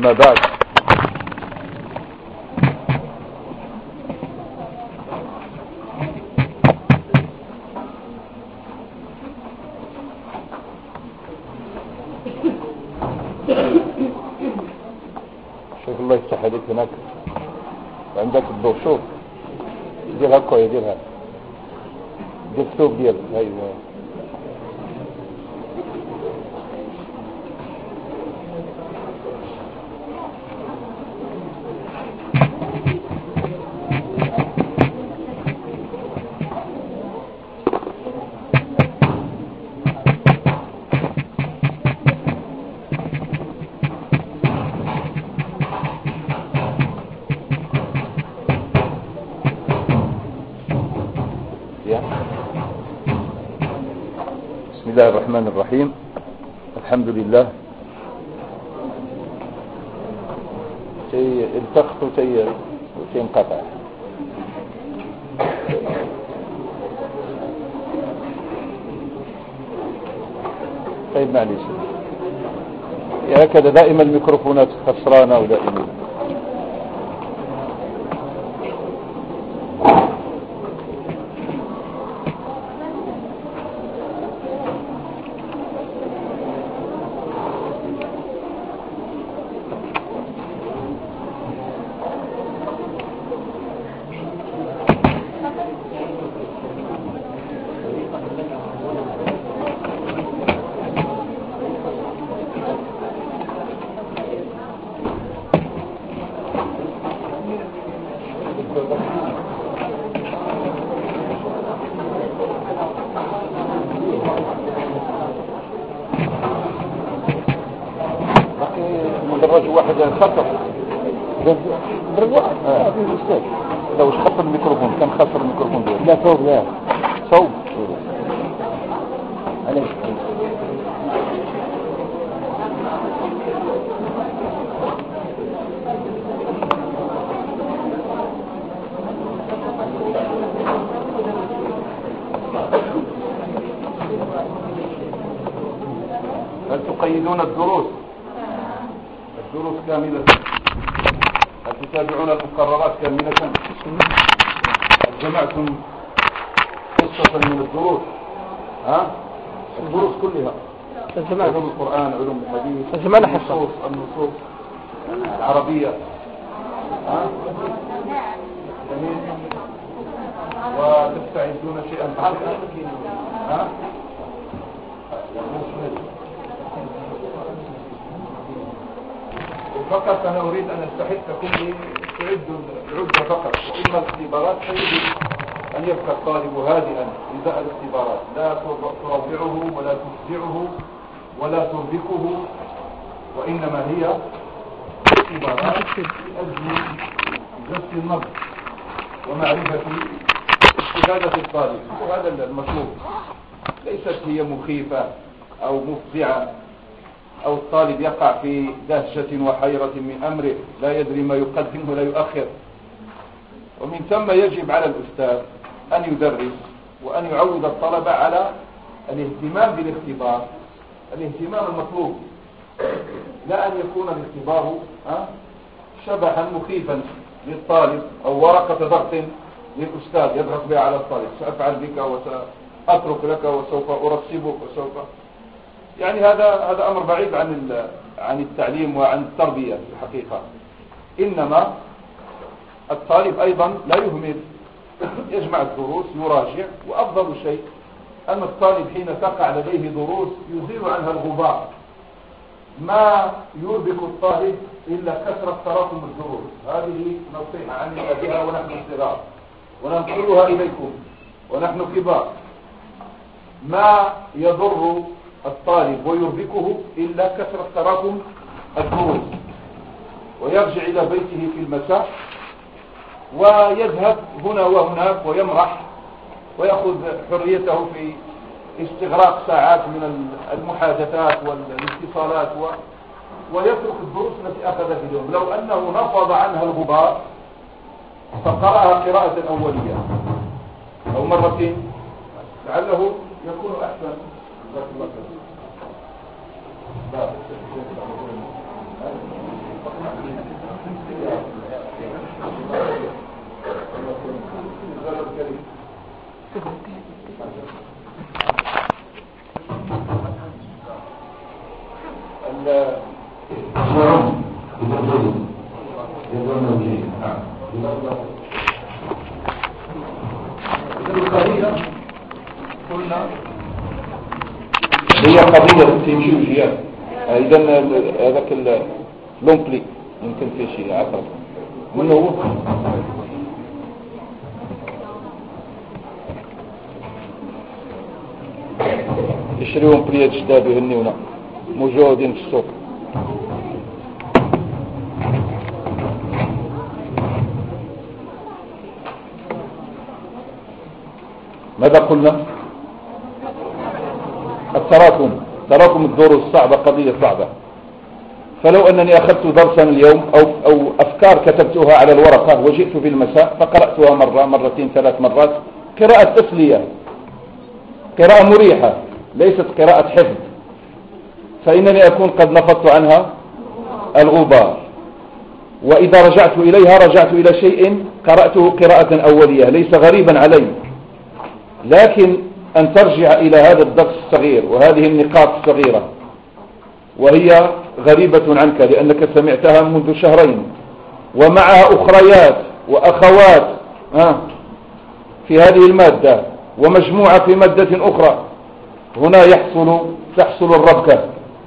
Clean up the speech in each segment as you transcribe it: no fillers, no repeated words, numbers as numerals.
أما بعد، شوف الله يفتح عليك هناك عندك الضوء. شوف دير هكا، يديرها دير الثوب ديالك. ايوه بسم الله الرحمن الرحيم. الحمد لله. التقط وتنقطع. طيب معليش، هكذا دائما الميكروفونات خسرانة ودائما. مدرج واحد خسر مدرج واحد في الاستاذ. لو واش خسر الميكروفون، كان خسر الميكروفون ديالو. لا صوب، لا صوب علاش هل تقيدون الدروس كاملة؟ هل تتابعون المقررات كاملة؟ هل جمعتم قصة من الدروس؟ الدروس كلها، علوم القرآن، علوم الحديث، النصوص العربية، وتستعدون شيئا فقط. أنا أريد أن أستحثكم تعدوا العدة فقط، وإما الاختبارات فيجب أن يبقى الطالب هادئا إزاء الاختبارات، لا تروعه ولا تفزعه ولا تربكه، وإنما هي اختبارات لأجل جس النظر ومعرفة استفادة الطالب، وهذا المطلوب. ليست هي مخيفة أو مفزعة أو الطالب يقع في دهشة وحيرة من أمره، لا يدري ما يقدم ولا يؤخر. ومن ثم يجب على الأستاذ أن يدرس وأن يعود الطلبة على الاهتمام بالاختبار، الاهتمام المطلوب، لا أن يكون الاختبار شبحا مخيفا للطالب أو ورقة ضغط للأستاذ يضغط بها على الطالب: سأفعل بك وسأترك لك وسوف أرسبك وسوف. يعني هذا أمر بعيد عن التعليم وعن التربية في الحقيقة. إنما الطالب أيضا لا يهمل، يجمع الدروس، يراجع. وأفضل شيء أن الطالب حين تقع لديه دروس يزيل عنها الغبار. ما يربك الطالب إلا كثرة تراكم الدروس. هذه نصيحة عننا بها ونحن صغار، وننقلها إليكم ونحن كبار. ما يضر الطالب ويربكه إلا كثرة تراكم الدروس، ويرجع إلى بيته في المساء ويذهب هنا وهناك ويمرح ويأخذ حريته في استغراق ساعات من المحادثات والاتصالات ويترك الدروس التي أخذها في اليوم. لو أنه نفض عنها الغبار فقرأها قراءة أولية أو مرتين لعله يكون أحسن. هي قضية تمشي وجيات. إذا هذاك اللومبلي يمكن فيه شيء عطر منه هو يشريهم بليات جداد يهنيونا موجودين في السوق. ماذا قلنا؟ تراكم الدروس صعبة، قضية صعبة. فلو أنني أخذت درسا اليوم أو أفكار كتبتها على الورقة وجئت في المساء فقرأتها مرة مرتين 3 مرات، قراءة تسلية، قراءة مريحة، ليست قراءة حفظ، فإنني أكون قد نفضت عنها الغبار. وإذا رجعت إليها رجعت إلى شيء قرأته قراءة أولية ليس غريبا علي، لكن أن ترجع إلى هذا الدرس الصغير وهذه النقاط الصغيرة وهي غريبة عنك لأنك سمعتها منذ شهرين، ومعها أخريات وأخوات في هذه المادة ومجموعة في مادة أخرى، هنا تحصل الربكة.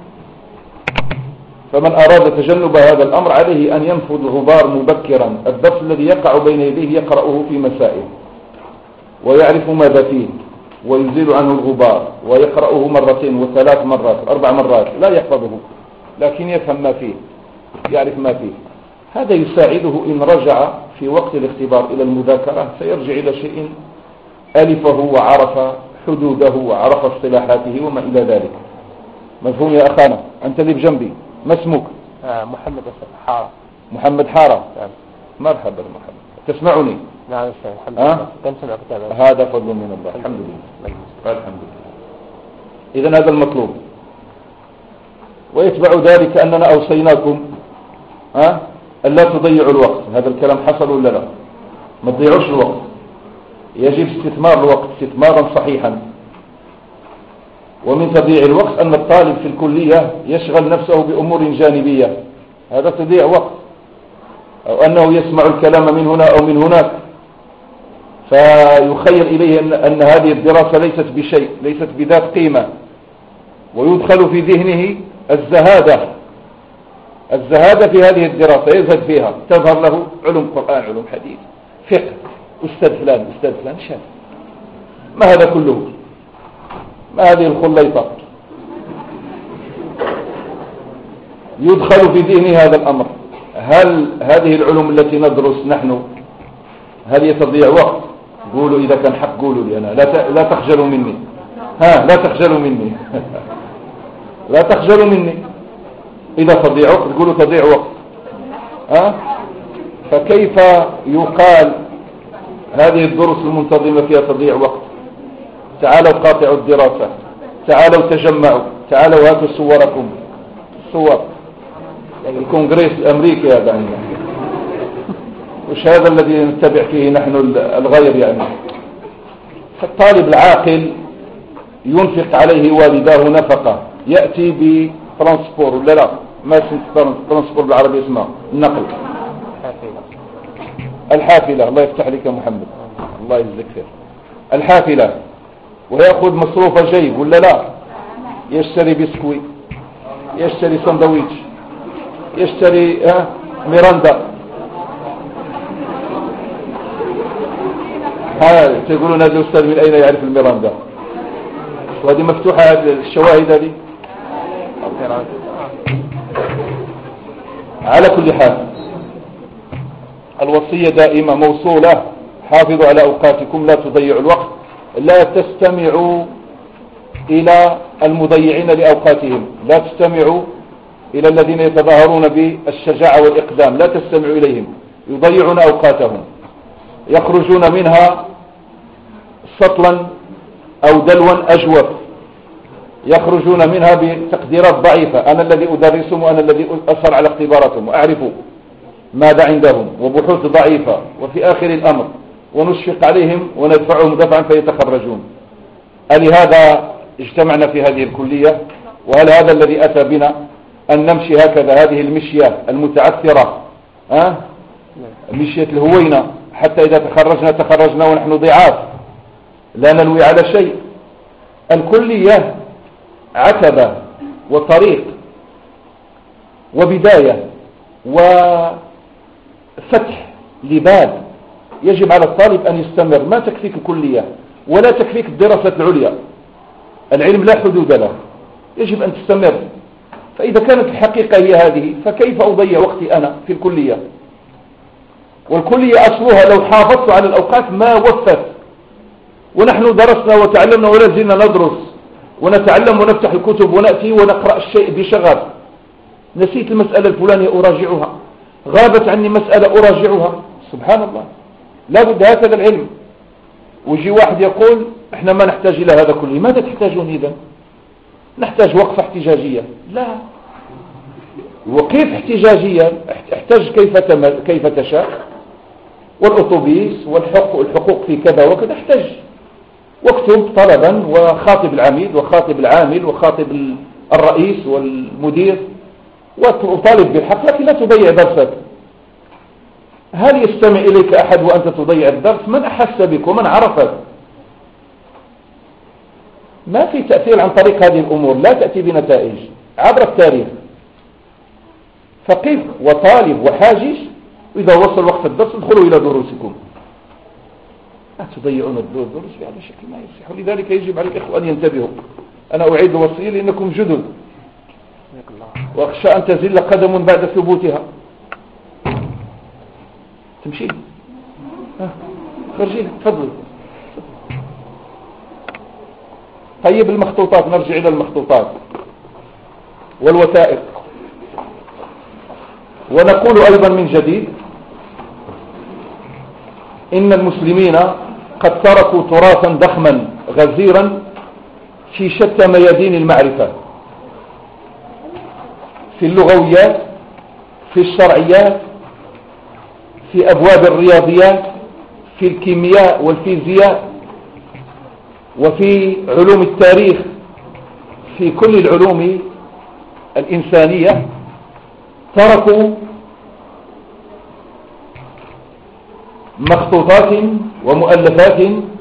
فمن أراد تجنب هذا الأمر عليه أن ينفض الغبار مبكرا. الدرس الذي يقع بين يديه يقرأه في مسائل ويعرف ماذا فيه ويزيل عنه الغبار، ويقرأه 2 و3 مرات 4 مرات، لا يحفظه لكن يفهم ما فيه، يعرف ما فيه. هذا يساعده إن رجع في وقت الاختبار إلى المذاكرة سيرجع إلى شيء ألفه وعرف حدوده وعرف اصطلاحاته وما إلى ذلك. مفهوم يا أخانا؟ أنت اللي بجنبي، ما اسمك؟ محمد حارة. محمد حارة. مرحبا محمد، تسمعني؟ نعم الحمد لله. تسمع كتابك. هذا فضل من الله، الحمد لله. الحمد لله. إذن هذا المطلوب. ويتبع ذلك أننا أوصيناكم أن لا تضيعوا الوقت. هذا الكلام حصل ولا لا؟ ما تضيعوش الوقت، يجب استثمار الوقت استثمارا صحيحا. ومن تضييع الوقت أن الطالب في الكلية يشغل نفسه بأمور جانبية، هذا تضيع وقت. أو أنه يسمع الكلام من هنا أو من هناك فيخيل إليه أن هذه الدراسة ليست بشيء، ليست بذات قيمة، ويدخل في ذهنه الزهادة في هذه الدراسة، يزهد فيها، تظهر له علوم قرآن، علوم حديث، فقه، أستاذ فلان شاف. ما هذا كله؟ ما هذه الخليطة؟ يدخل في ذهنه هذا الأمر. هل هذه العلوم التي ندرس نحن هل يتضيع وقت؟ قولوا إذا كان حق، قولوا لي أنا، لا تخجلوا مني. لا تخجلوا مني. لا تخجلوا مني. إذا تضيع وقت قولوا تضيع وقت. فكيف يقال هذه الدروس المنتظمة فيها تضيع وقت؟ تعالوا قاطعوا الدراسة، تعالوا تجمعوا، تعالوا هاتوا صوركم، صور الكونغرس الأمريكي هذا عندنا. وش هذا الذي نتبع فيه نحن الغير يعني؟ فالطالب العاقل ينفق عليه والداه نفقة، يأتي بترانسبور ولا لا؟ ما اسم ترانسبور بالعربي اسمه النقل، الحافلة. الله يفتح عليك يا محمد، الله يجزيك خير. الحافلة، ويأخذ مصروفه جيب ولا لا؟ يشتري بسكوي، يشتري سندويتش، يشتري ميراندا. تقولون هذا الأستاذ من أين يعرف الميراندا؟ وهذه مفتوحة الشواهد هذه. على كل حال الوصية دائمة موصولة، حافظوا على أوقاتكم، لا تضيعوا الوقت، لا تستمعوا إلى المضيعين لأوقاتهم، لا تستمعوا إلى الذين يتظاهرون بالشجاعة والإقدام، لا تستمعوا إليهم، يضيعون أوقاتهم، يخرجون منها سطلا أو دلوا أجوف. يخرجون منها بتقديرات ضعيفة. أنا الذي أدرسهم وأنا الذي أسهر على اختباراتهم وأعرف ماذا عندهم، وبحوث ضعيفة، وفي آخر الأمر ونشفق عليهم وندفعهم دفعا فيتخرجون. ألهذا اجتمعنا في هذه الكلية؟ وهل هذا الذي أتى بنا أن نمشي هكذا هذه المشية المتعثرة، مشية الهوينة، حتى إذا تخرجنا ونحن ضعاف لا نلوي على شيء؟ الكلية عتبة وطريق وبداية وفتح لباب. يجب على الطالب أن يستمر. ما تكفيك الكلية ولا تكفيك الدراسة العليا، العلم لا حدود له، يجب أن تستمر. فإذا كانت الحقيقة هي هذه فكيف أضيع وقتي أنا في الكلية؟ والكلية أصلها لو حافظت على الأوقات ما وفت. ونحن درسنا وتعلمنا ولا زلنا ندرس ونتعلم ونفتح الكتب ونأتي ونقرأ الشيء بشغف. نسيت المسألة الفلانية أراجعها، غابت عني مسألة أراجعها. سبحان الله، لا بد هكذا العلم. ويجي واحد يقول احنا ما نحتاج إلى هذا كله. ماذا تحتاجون إذن؟ نحتاج وقفة احتجاجية. لا، وكيف احتجاجية؟ احتج كيف تشاء، والأوتوبيس والحقوق في كذا وكذا، احتج واكتب طلبا وخاطب العميد وخاطب العامل وخاطب الرئيس والمدير وطالب بالحق، لكن لا تضيع درسك. هل يستمع إليك أحد وأنت تضيع الدرس؟ من أحس بك ومن عرفك؟ ما في تأثير عن طريق هذه الأمور، لا تأتي بنتائج عبر التاريخ. فقف وطالب وحاجز، وإذا وصل وقت الدرس ادخلوا إلى دروسكم. لا تضيعون الدروس بهذا الشكل، ما يصح. ولذلك يجب على الإخوة أن ينتبهوا. أنا أعيد وصية لأنكم جدد، وأخشى أن تزل قدم بعد ثبوتها. تمشي خرجي تفضل. طيب المخطوطات، نرجع إلى المخطوطات والوثائق. ونقول أيضا من جديد إن المسلمين قد تركوا تراثا ضخما غزيرا في شتى ميادين المعرفة، في اللغويات، في الشرعيات، في أبواب الرياضيات، في الكيمياء والفيزياء، وفي علوم التاريخ، في كل العلوم الإنسانية. تركوا مخطوطات ومؤلفات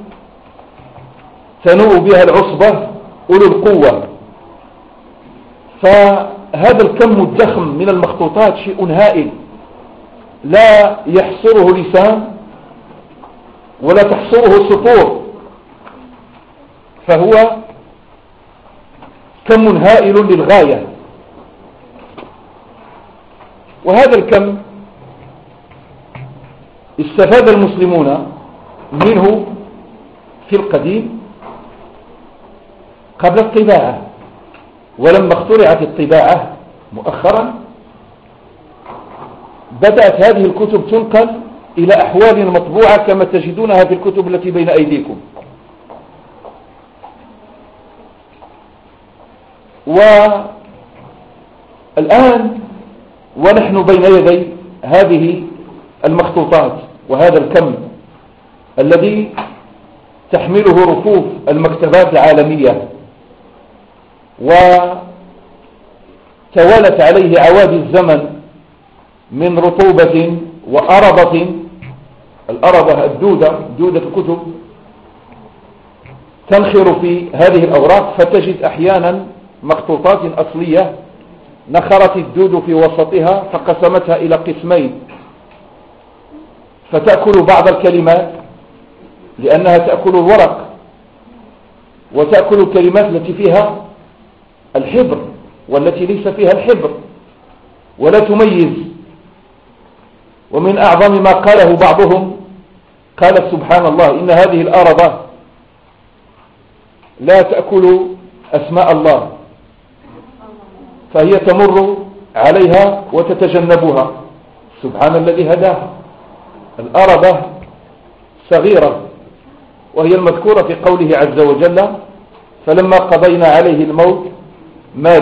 تنوء بها العصبة أولو القوة. فهذا الكم الضخم من المخطوطات شيء هائل لا يحصره لسان ولا تحصره سطور، فهو كم هائل للغاية. وهذا الكم استفاد المسلمون منه في القديم قبل الطباعة، ولما اخترعت الطباعة مؤخرا بدأت هذه الكتب تنقل إلى أحوال مطبوعة كما تجدونها في الكتب التي بين أيديكم. والآن ونحن بين يدي هذه المخطوطات وهذا الكم الذي تحمله رفوف المكتبات العالمية، وتوالت عليه عوادي الزمن من رطوبة وأرضة. الأرضة دودة الكتب تنخر في هذه الأوراق، فتجد أحيانا مخطوطات أصلية نخرت الدود في وسطها فقسمتها إلى قسمين، فتأكل بعض الكلمات لأنها تأكل الورق، وتأكل الكلمات التي فيها الحبر والتي ليس فيها الحبر، ولا تميز. ومن أعظم ما قاله بعضهم قال سبحان الله إن هذه الأرض لا تأكل أسماء الله، فهي تمر عليها وتتجنبها. سبحان الذي هداها. الأرض صغيرة وهي المذكورة في قوله عز وجل فلما قضينا عليه الموت ما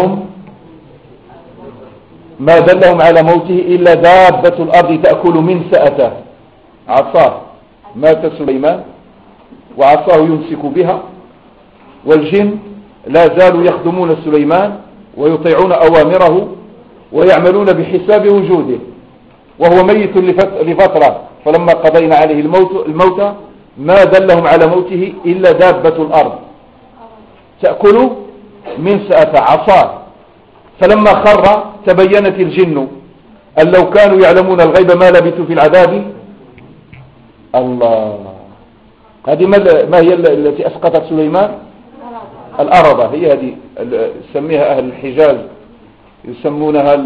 دلهم على موته إلا دابة الأرض تأكل من سأته، عصاه. مات سليمان وعصاه يمسك بها، والجن لا زالوا يخدمون سليمان ويطيعون أوامره ويعملون بحساب وجوده وهو ميت لفترة. فلما قضينا عليه الموت ما دلهم على موته إلا دابة الأرض تأكل من سأته، عصاه. فلما خر تبينت الجن أن لو كانوا يعلمون الغيب ما لبثوا في العذاب. الله، هذه ما هي التي أسقطت سليمان؟ الأرضة. هي هذه يسميها أهل الحجاز، يسمونها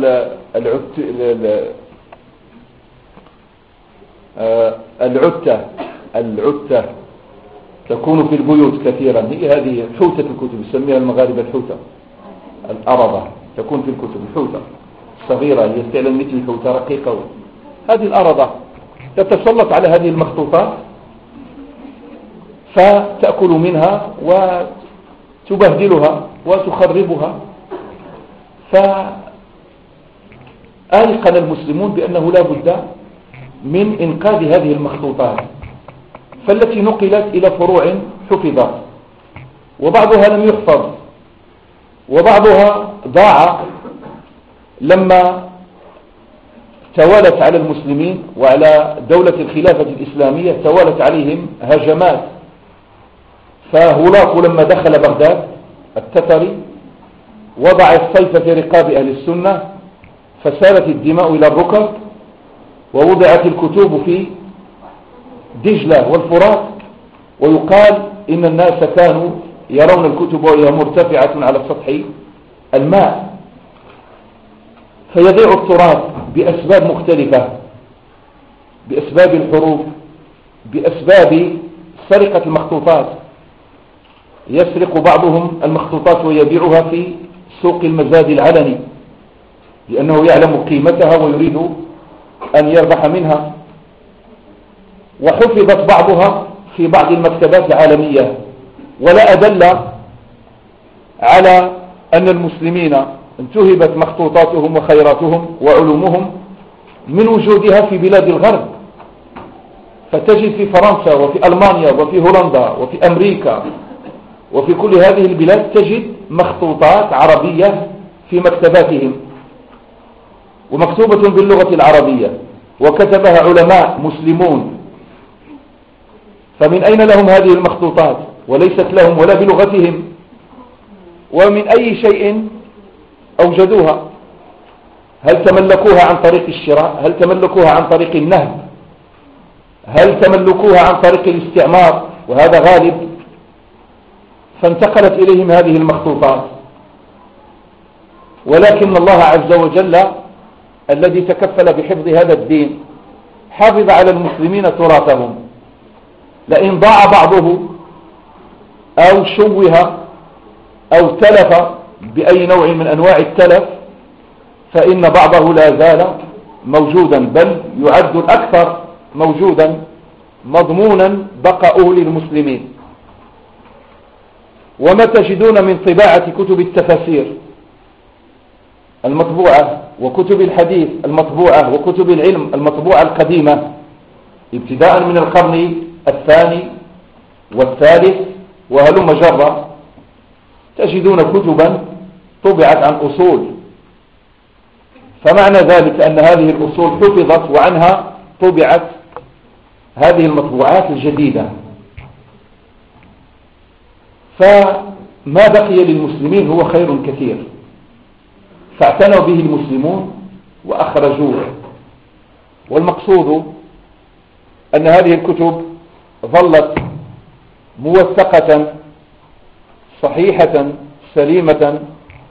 العتة، تكون في البيوت كثيرا. هي هذه حوتة الكتب، يسميها المغاربة الحوتة. الأرضة تكون في الكتب، الحوتة صغيرة، هي فعلا مثل الحوتة رقيقة. هذه الأرضة تتسلط على هذه المخطوطات فتأكل منها وتبهدلها وتخربها. فأيقن المسلمون بأنه لا بد من إنقاذ هذه المخطوطات، فالتي نقلت إلى فروع حفظت، وبعضها لم يحفظ، وبعضها ضاع لما توالت على المسلمين وعلى دولة الخلافة الإسلامية، توالت عليهم هجمات. فهولاكو لما دخل بغداد التتري وضع السيف في رقاب أهل السنة، فسالت الدماء إلى الركب، ووضعت الكتب في دجلة والفرات. ويقال إن الناس كانوا يرون الكتب وهي مرتفعة على سطح الماء. فيضيع التراث بأسباب مختلفة، بأسباب الحروب، بأسباب سرقة المخطوطات. يسرق بعضهم المخطوطات ويبيعها في سوق المزاد العلني لأنه يعلم قيمتها ويريد أن يربح منها. وحفظت بعضها في بعض المكتبات العالمية، ولا أدل على أن المسلمين انتهبت مخطوطاتهم وخيراتهم وعلومهم من وجودها في بلاد الغرب. فتجد في فرنسا وفي ألمانيا وفي هولندا وفي أمريكا وفي كل هذه البلاد تجد مخطوطات عربية في مكتباتهم ومكتوبة باللغة العربية وكتبها علماء مسلمون. فمن أين لهم هذه المخطوطات؟ وليست لهم ولا بلغتهم. ومن أي شيء أوجدوها؟ هل تملكوها عن طريق الشراء؟ هل تملكوها عن طريق النهب؟ هل تملكوها عن طريق الاستعمار؟ وهذا غالب. فانتقلت إليهم هذه المخطوطات. ولكن الله عز وجل الذي تكفل بحفظ هذا الدين حافظ على المسلمين تراثهم. لئن ضاع بعضه أو شوه أو تلف بأي نوع من أنواع التلف فإن بعضه لا زال موجودا، بل يعد الأكثر موجودا مضمونا بقاؤه للمسلمين. وما تجدون من طباعة كتب التفاسير المطبوعة وكتب الحديث المطبوعة وكتب العلم المطبوعة القديمة ابتداء من القرن الثاني والثالث وهلم جرة، تجدون كتبا طبعت عن أصول. فمعنى ذلك أن هذه الأصول حفظت وعنها طبعت هذه المطبوعات الجديدة. فما بقي للمسلمين هو خير كثير، فاعتنوا به المسلمون وأخرجوه. والمقصود أن هذه الكتب ظلت موثقة صحيحة سليمة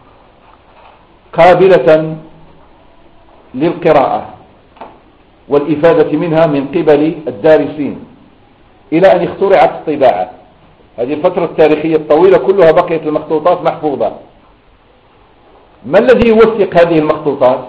قابلة للقراءة والإفادة منها من قبل الدارسين إلى أن اخترعت الطباعة. هذه الفترة التاريخية الطويلة كلها بقيت المخطوطات محفوظة. ما الذي يوثق هذه المخطوطات؟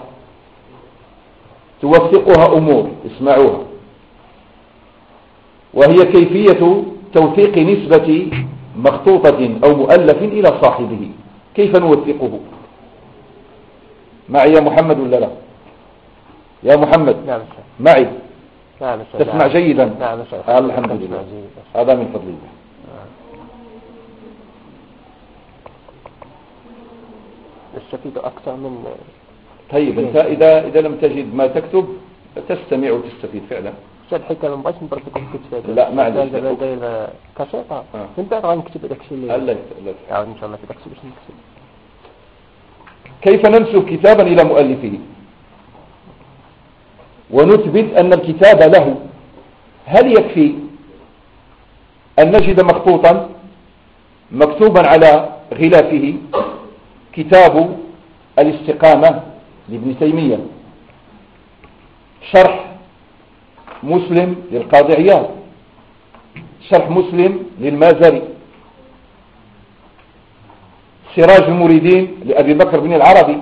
توثقها أمور، اسمعوها، وهي كيفية توثيق نسبة مخطوطة أو مؤلف إلى صاحبه، كيف نوثقه؟ معي يا محمد ولا لا؟ يا محمد. نعم معي. نعم تسمع جيدا. نعم الحمد لله، هذا من فضل الله. تستفيد أكثر من. طيب أنت إذا لم تجد ما تكتب تستمع وتستفيد فعلا. شاد حتى من بغيت نبرك الكتاب. لا ما عنديش. داير كاسيطة. من بعد غنكتب داك الشيء اللي. لا عاود إن شاء الله في داك الشيء باش نكتب. كيف ننسب كتابا إلى مؤلفه ونثبت أن الكتاب له؟ هل يكفي أن نجد مخطوطا مكتوبا على غلافه كتاب الاستقامة لابن تيمية، شرح مسلم للقاضي عياض، شرح مسلم للمازري، سراج المريدين لأبي بكر بن العربي،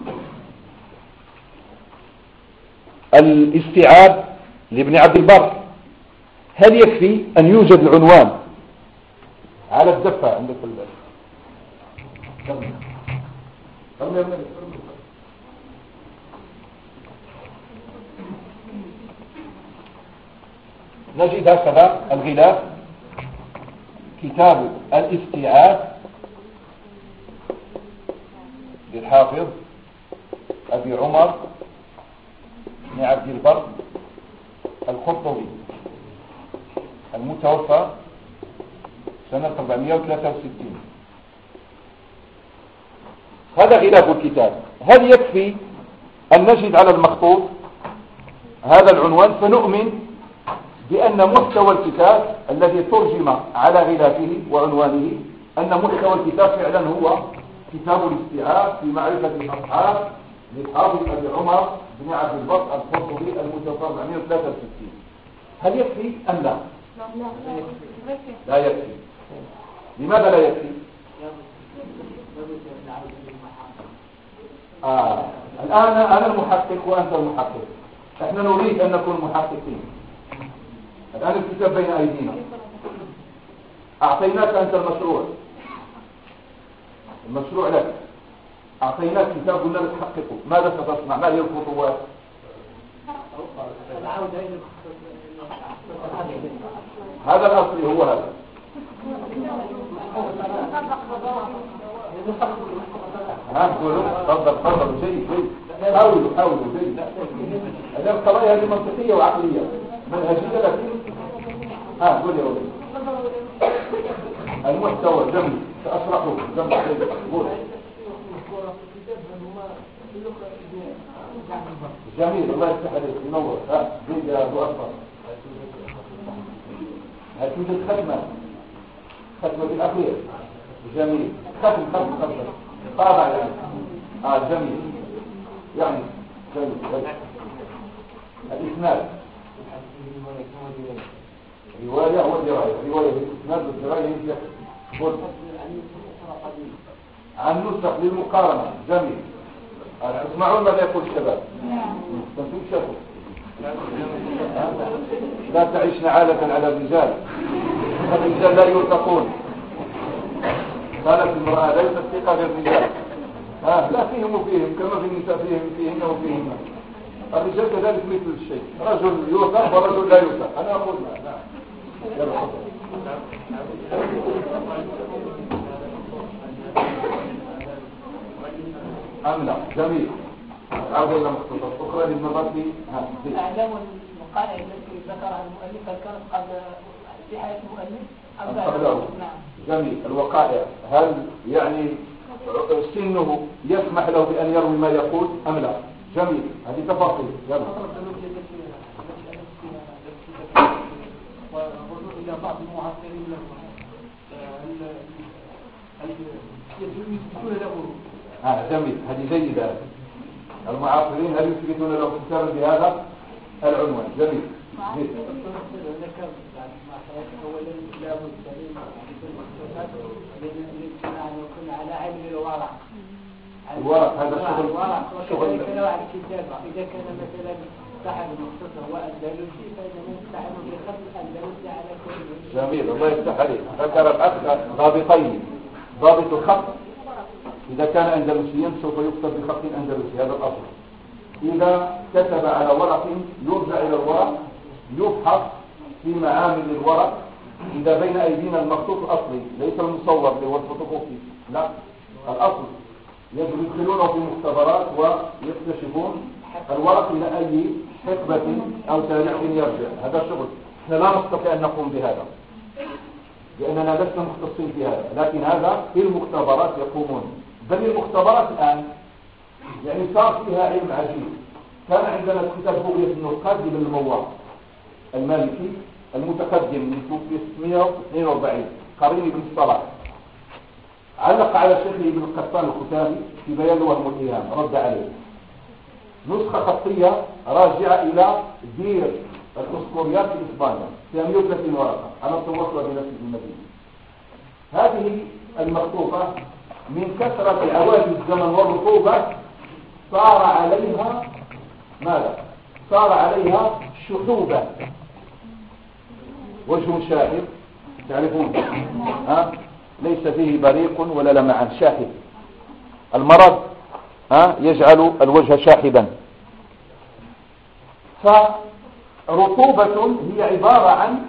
الاستيعاب لابن عبد البر؟ هل يكفي أن يوجد العنوان على الدفة عندك نجد هكذا الغلاف كتاب الاستيعاب للحافظ أبي عمر بن عبد البر القرطبي المتوفى سنة 463. هذا غلاف الكتاب. هل يكفي أن نجد على المخطوط هذا العنوان فنؤمن بأن محتوى الكتاب الذي ترجم على غلافه وعنوانه أن محتوى الكتاب فعلا هو كتاب الاستيعاب في معرفة الأصحاب للحافظ أبي عمر بن عبد البر القرطبي المتوفى 463؟ هل يكفي أم لا؟ لا يكفي. لماذا لا يكفي؟ الآن أنا المحقق وأنت المحقق، احنا نريد أن نكون محققين. الآن الكتاب بين أيدينا، أعطيناك أنت المشروع لك، أعطيناك كتاب قلنا لك حققه، ماذا ستصنع؟ ما هي الخطوات؟ هذا الأصل هو هذا. قولوا تفضل جيد حاولوا جيد. هذه القضايا هذه منطقية وعقلية منهجية، لكن قول يا ولد. المحتوى جميل سأشرحه جميل. الله يفتح عليك ينور. جيد يا أبو أكبر. هل توجد ختمة بالأخير؟ جميل. ختم طابع يعني. جميل يعني جميل. الإسناد رواية ودراية. رواية بالإسناد والدراية عن نسخ للمقارنة. جميل. تسمعون ماذا يقول الشباب؟ تنسوا شافوا لا تعيشن عالة على الرجال، الرجال لا يرتقون. قالت المرأة ليست ثقة بالرجال. لا فيهم وفيهم كما في النساء فيهن وفيهن. الرجال كذلك مثل الشيء، رجل يوثق ورجل لا يوثق. أنا أقول نعم. لا جميل. عودة إلى مخطوطات أخرى للنظر في أعلام الوقائع التي ذكرها المؤلف كانت قبل في حياة المؤلف قبله. جميل. الوقائع هل يعني سنه يسمح له بأن يروي ما يقول أم لا؟ جميل. هذه تفاصيل. يلا. والرجوع إلى بعض المعاصرين يثبتون له. جميل. هذه جيدة. المعاصرين هل يثبتون له كتابا بهذا العنوان؟ جميل. على علم الورع. الورع هذا شغل كنوع الكتابة. إذا كان مثلا صاحب المختصر هو أندلسي فإذا نستعين بخط الأندلسي على كل جميل، الله يفتح عليك. ذكر الأخ ضابطين: ضابط الخط إذا كان أندلسيا سوف يكتب بخط أندلسي، هذا الأصل. إذا كتب على ورق يرجع إلى الورق، يفحص في معامل الورق إذا بين أيدينا المخطوط الأصلي ليس المصور اللي هو الفوتوكوبي، لا الأصل، يدخلونه في مختبرات ويكتشفون الورق إلى أي حقبة أو تاريخ يرجع. هذا شغل احنا لا نستطيع أن نقوم بهذا لأننا لسنا مختصين في هذا، لكن هذا في المختبرات يقومون. بل المختبرات الآن يعني صار فيها علم عجيب. كان عندنا كتاب بغية النقاد بن المواق المالكي المتقدم من توفي 642 قرين بن الصلاح، علق على شيخه ابن القطان الختامي في بيان الوهم والإيهام، رد عليه نسخة خطية راجعة إلى دير الأسكوريات في إسبانيا فيها 130 ورقة، أنا صورتها بنفسي في المدينة. هذه المخطوطة من كثرة عوادث الزمن والرطوبة صار عليها ماذا؟ صار عليها شحوبة، وجه شاحب تعرفون ليس فيه بريق ولا لمعان، شاحب. المرض يجعل الوجه شاحبا. فرطوبة هي عبارة عن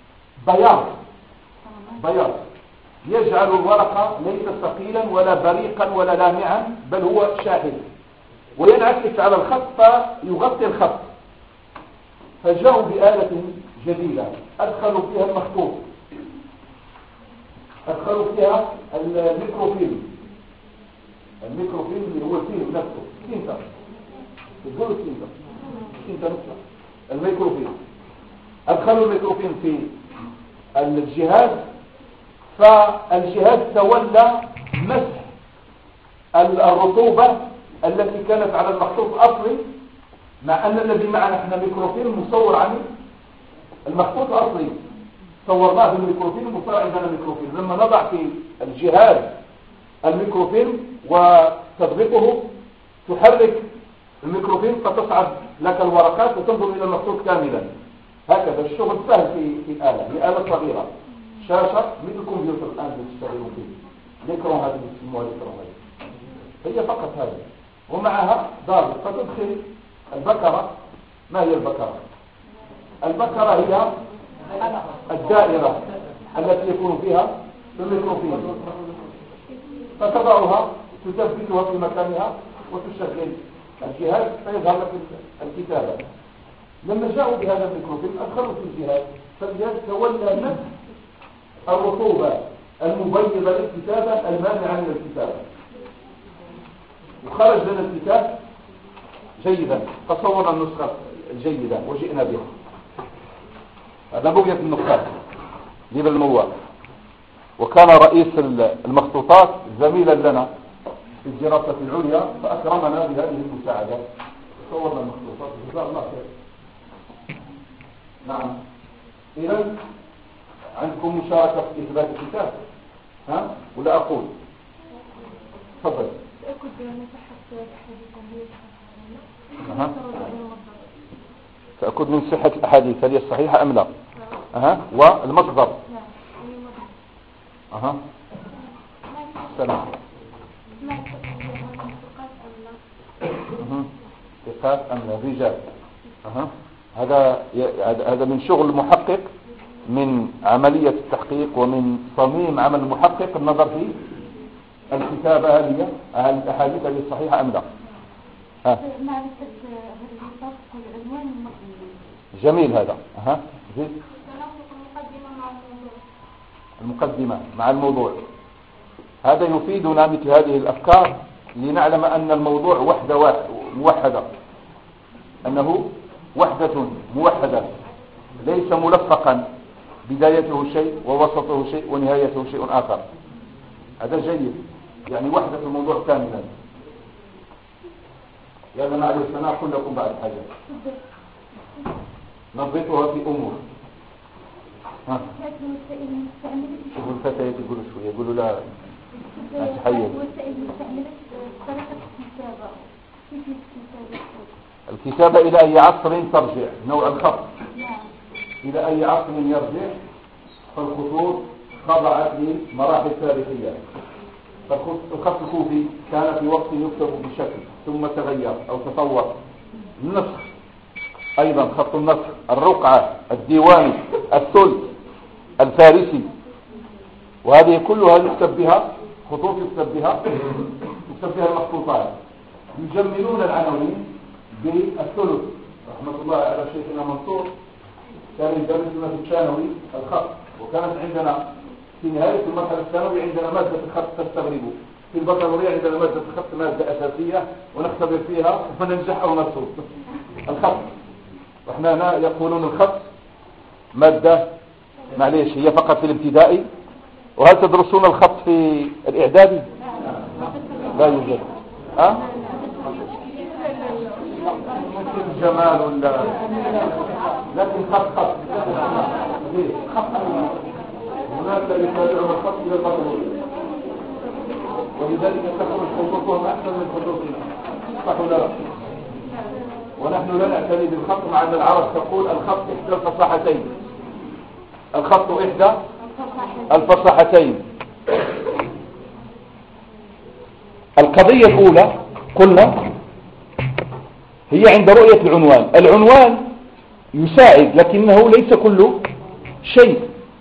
بياض يجعل الورق ليس ثقيلا ولا بريقا ولا لامعا، بل هو شاحب وينعكس على الخط فيغطي الخط. فجاءوا بآلة جديدة أدخلوا فيها المخطوط، أدخلوا فيها الميكروفيلم اللي هو الفيلم نفسه، سينتا تقول سينتا نفسه الميكروفيلم. أدخلوا الميكروفيلم في الجهاز، فالجهاز تولى مسح الرطوبة التي كانت على المخطوط الأصلي، مع أن الذي معنا احنا ميكروفيلم مصور عن المخطوط الأصلي، صورناه بالميكروفيلم وصار عندنا ميكروفيلم. لما نضع في الجهاز الميكروفيلم وتضغطه تحرك الميكروفيلم فتصعد لك الورقات وتنظر إلى المخطوط كاملا. هكذا الشغل سهل في آلة، هي آلة صغيرة، شاشة مثل الكمبيوتر الآن اللي تشتغلون فيه، الإكرون هذه يسموها الإكرون هي فقط هذه، ومعها ضابط فتدخل البكرة. ما هي البكرة؟ البكرة هي الدائرة التي يكون فيها الميكروفيلم، فتضعها تثبتها في مكانها وتشغل الجهاز فيظهر لك الكتابة. لما جاءوا بهذا الميكروفيلم أدخلوا في الجهاز، فالجهاز تولى نفس الرطوبة المبيضة للكتابة المانعة من الكتابة، وخرج لنا الكتاب جيدا. تصورنا النسخة الجيدة وجئنا بها. هذا بغية النقاد لابن المواق، وكان رئيس المخطوطات زميلا لنا في الدراسة العليا فأكرمنا بهذه المساعدة. تصورنا المخطوطات جزاه الله خير. نعم، إذن عندكم مشاركة في إثبات الكتاب ولا أقول؟ تفضل. تأكد من صحة الأحاديث هل هي صحيحة أم لا؟ والمصدر سلام ثقات أم لا؟ رجال. هذا من شغل المحقق، من عملية التحقيق ومن صميم عمل المحقق النظر في الكتابة هل الأحاديث هذه صحيحة أم لا. جميل هذا. المقدمة مع الموضوع، هذا يفيدنا مثل هذه الأفكار لنعلم أن الموضوع وحدة موحدة، أنه وحدة موحدة ليس ملفقا بدايته شيء ووسطه شيء ونهايته شيء آخر. هذا جيد، يعني وحدة الموضوع كاملا. يا جماعة السنة أقول لكم بعد حاجة نضبطها في أمور. شوفوا الفتيات يقولوا شوية، يقولوا لا تحيّل. الكتابة إلى أي عصر ترجع نوع الخط إلى أي عصر يرجع، فالخطوط خضعت لمراحل تاريخية. فالخط الكوفي كان في وقت يكتب بشكل ثم تغير أو تطور. النسخ أيضا خط النسخ، الرقعة، الديواني، الثلث، الفارسي، وهذه كلها يكتب بها خطوط، يكتب بها المخطوطات. يجملون العناوين بالثلث. رحمة الله على شيخنا منصور كان يدرسنا في الثانوي الخط، وكانت عندنا في نهاية المرحلة الثانوي عندنا مادة الخط تستغربوا، في البكالوريا عندنا مادة الخط مادة أساسية ونختبر فيها وننجح أو نرسل الخط. واحنا هنا يقولون الخط مادة معليش هي فقط في الابتدائي. وهل تدرسون الخط في الإعدادي؟ لا يوجد. جمال ولا لكن خط هناك يتابعون الخط إلى البكالوريا، ولذلك تخرج خطوطهم أحسن من خطوطنا، صح ولا لا؟ ونحن لا نعتني بالخط، مع أن العرب تقول الخط إحدى الفصاحتين. الخط إحدى الفصاحتين. القضية الأولى قلنا هي عند رؤية العنوان. العنوان يساعد لكنه ليس كل شيء،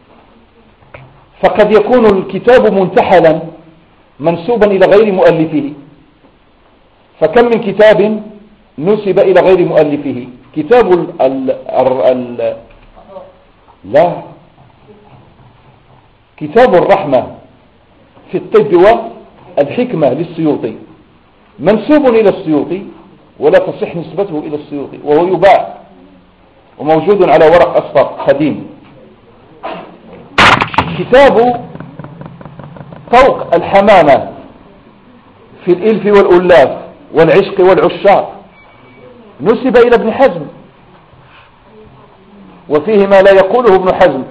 فقد يكون الكتاب منتحلا منسوبا إلى غير مؤلفه. فكم من كتاب نسب إلى غير مؤلفه. كتاب لا كتاب الرحمة في الطب والحكمة للسيوطي منسوب إلى السيوطي ولا تصح نسبته إلى السيوطي، وهو يباع وموجود على ورق أصفر قديم. كتاب طوق الحمامة في الإلف والألاف والعشق والعشاق نسب إلى ابن حزم، وفيه ما لا يقوله ابن حزم.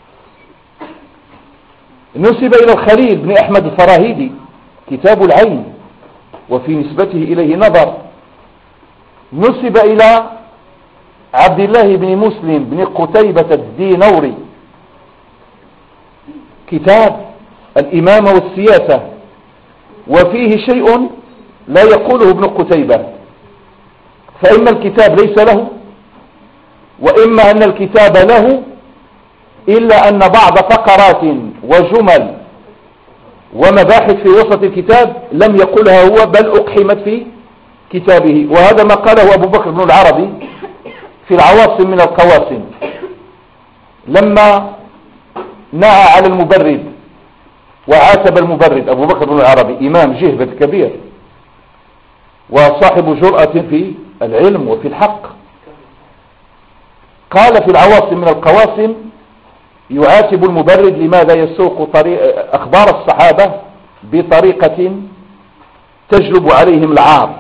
نسب إلى الخليل بن أحمد الفراهيدي كتاب العين، وفي نسبته إليه نظر. نسب إلى عبد الله بن مسلم بن قتيبة الدينوري كتاب الإمامة والسياسة، وفيه شيء لا يقوله ابن قتيبة. فإما الكتاب ليس له، وإما أن الكتاب له إلا أن بعض فقرات وجمل ومباحث في وسط الكتاب لم يقلها هو، بل أقحمت في كتابه. وهذا ما قاله أبو بكر بن العربي في العواصم من القواسم لما نعى على المبرد وعاتب المبرد. أبو بكر بن العربي إمام جهبذ كبير وصاحب جرأة في العلم وفي الحق. قال في العواصم من القواسم يعاتب المبرد لماذا يسوق أخبار الصحابة بطريقة تجلب عليهم العار.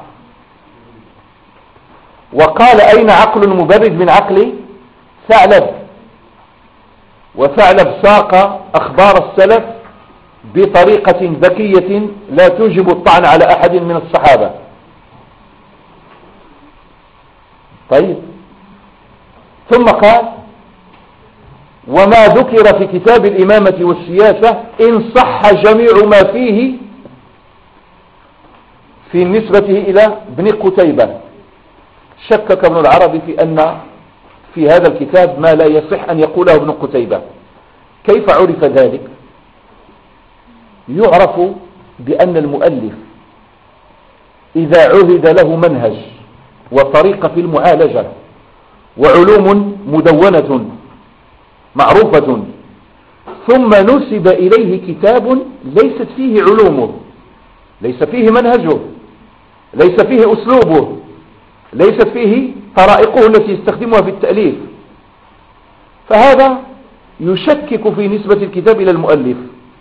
وقال أين عقل المبرد من عقل ثعلب؟ وثعلب ساق أخبار السلف بطريقة ذكية لا توجب الطعن على أحد من الصحابة. طيب، ثم قال وما ذكر في كتاب الإمامة والسياسة إن صح جميع ما فيه في نسبته إلى ابن قتيبة. شكك ابن العربي في أن في هذا الكتاب ما لا يصح أن يقوله ابن قتيبة. كيف عرف ذلك؟ يعرف بأن المؤلف إذا عهد له منهج وطريقة في المعالجة وعلوم مدونة معروفة، ثم نسب إليه كتاب ليست فيه علومه، ليس فيه منهجه، ليس فيه أسلوبه، ليست فيه طرائقه التي يستخدمها في التأليف، فهذا يشكك في نسبة الكتاب إلى المؤلف.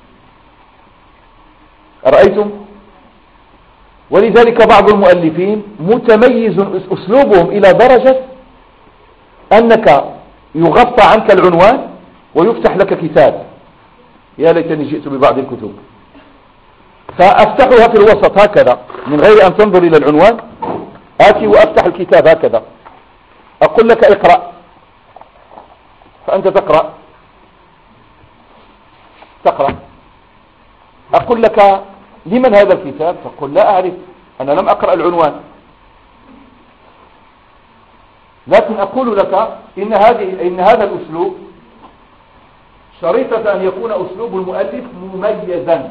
رأيتم؟ ولذلك بعض المؤلفين متميز أسلوبهم إلى درجة أنك يغطى عنك العنوان ويفتح لك كتاب. يا ليتني جئت ببعض الكتب فأفتحها في الوسط هكذا من غير أن تنظر إلى العنوان، آتي وأفتح الكتاب هكذا، أقول لك اقرأ، فأنت تقرأ. أقول لك لمن هذا الكتاب؟ تقول لا أعرف، أنا لم أقرأ العنوان، لكن أقول لك إن هذا الأسلوب شريطة أن يكون أسلوب المؤلف مميزا.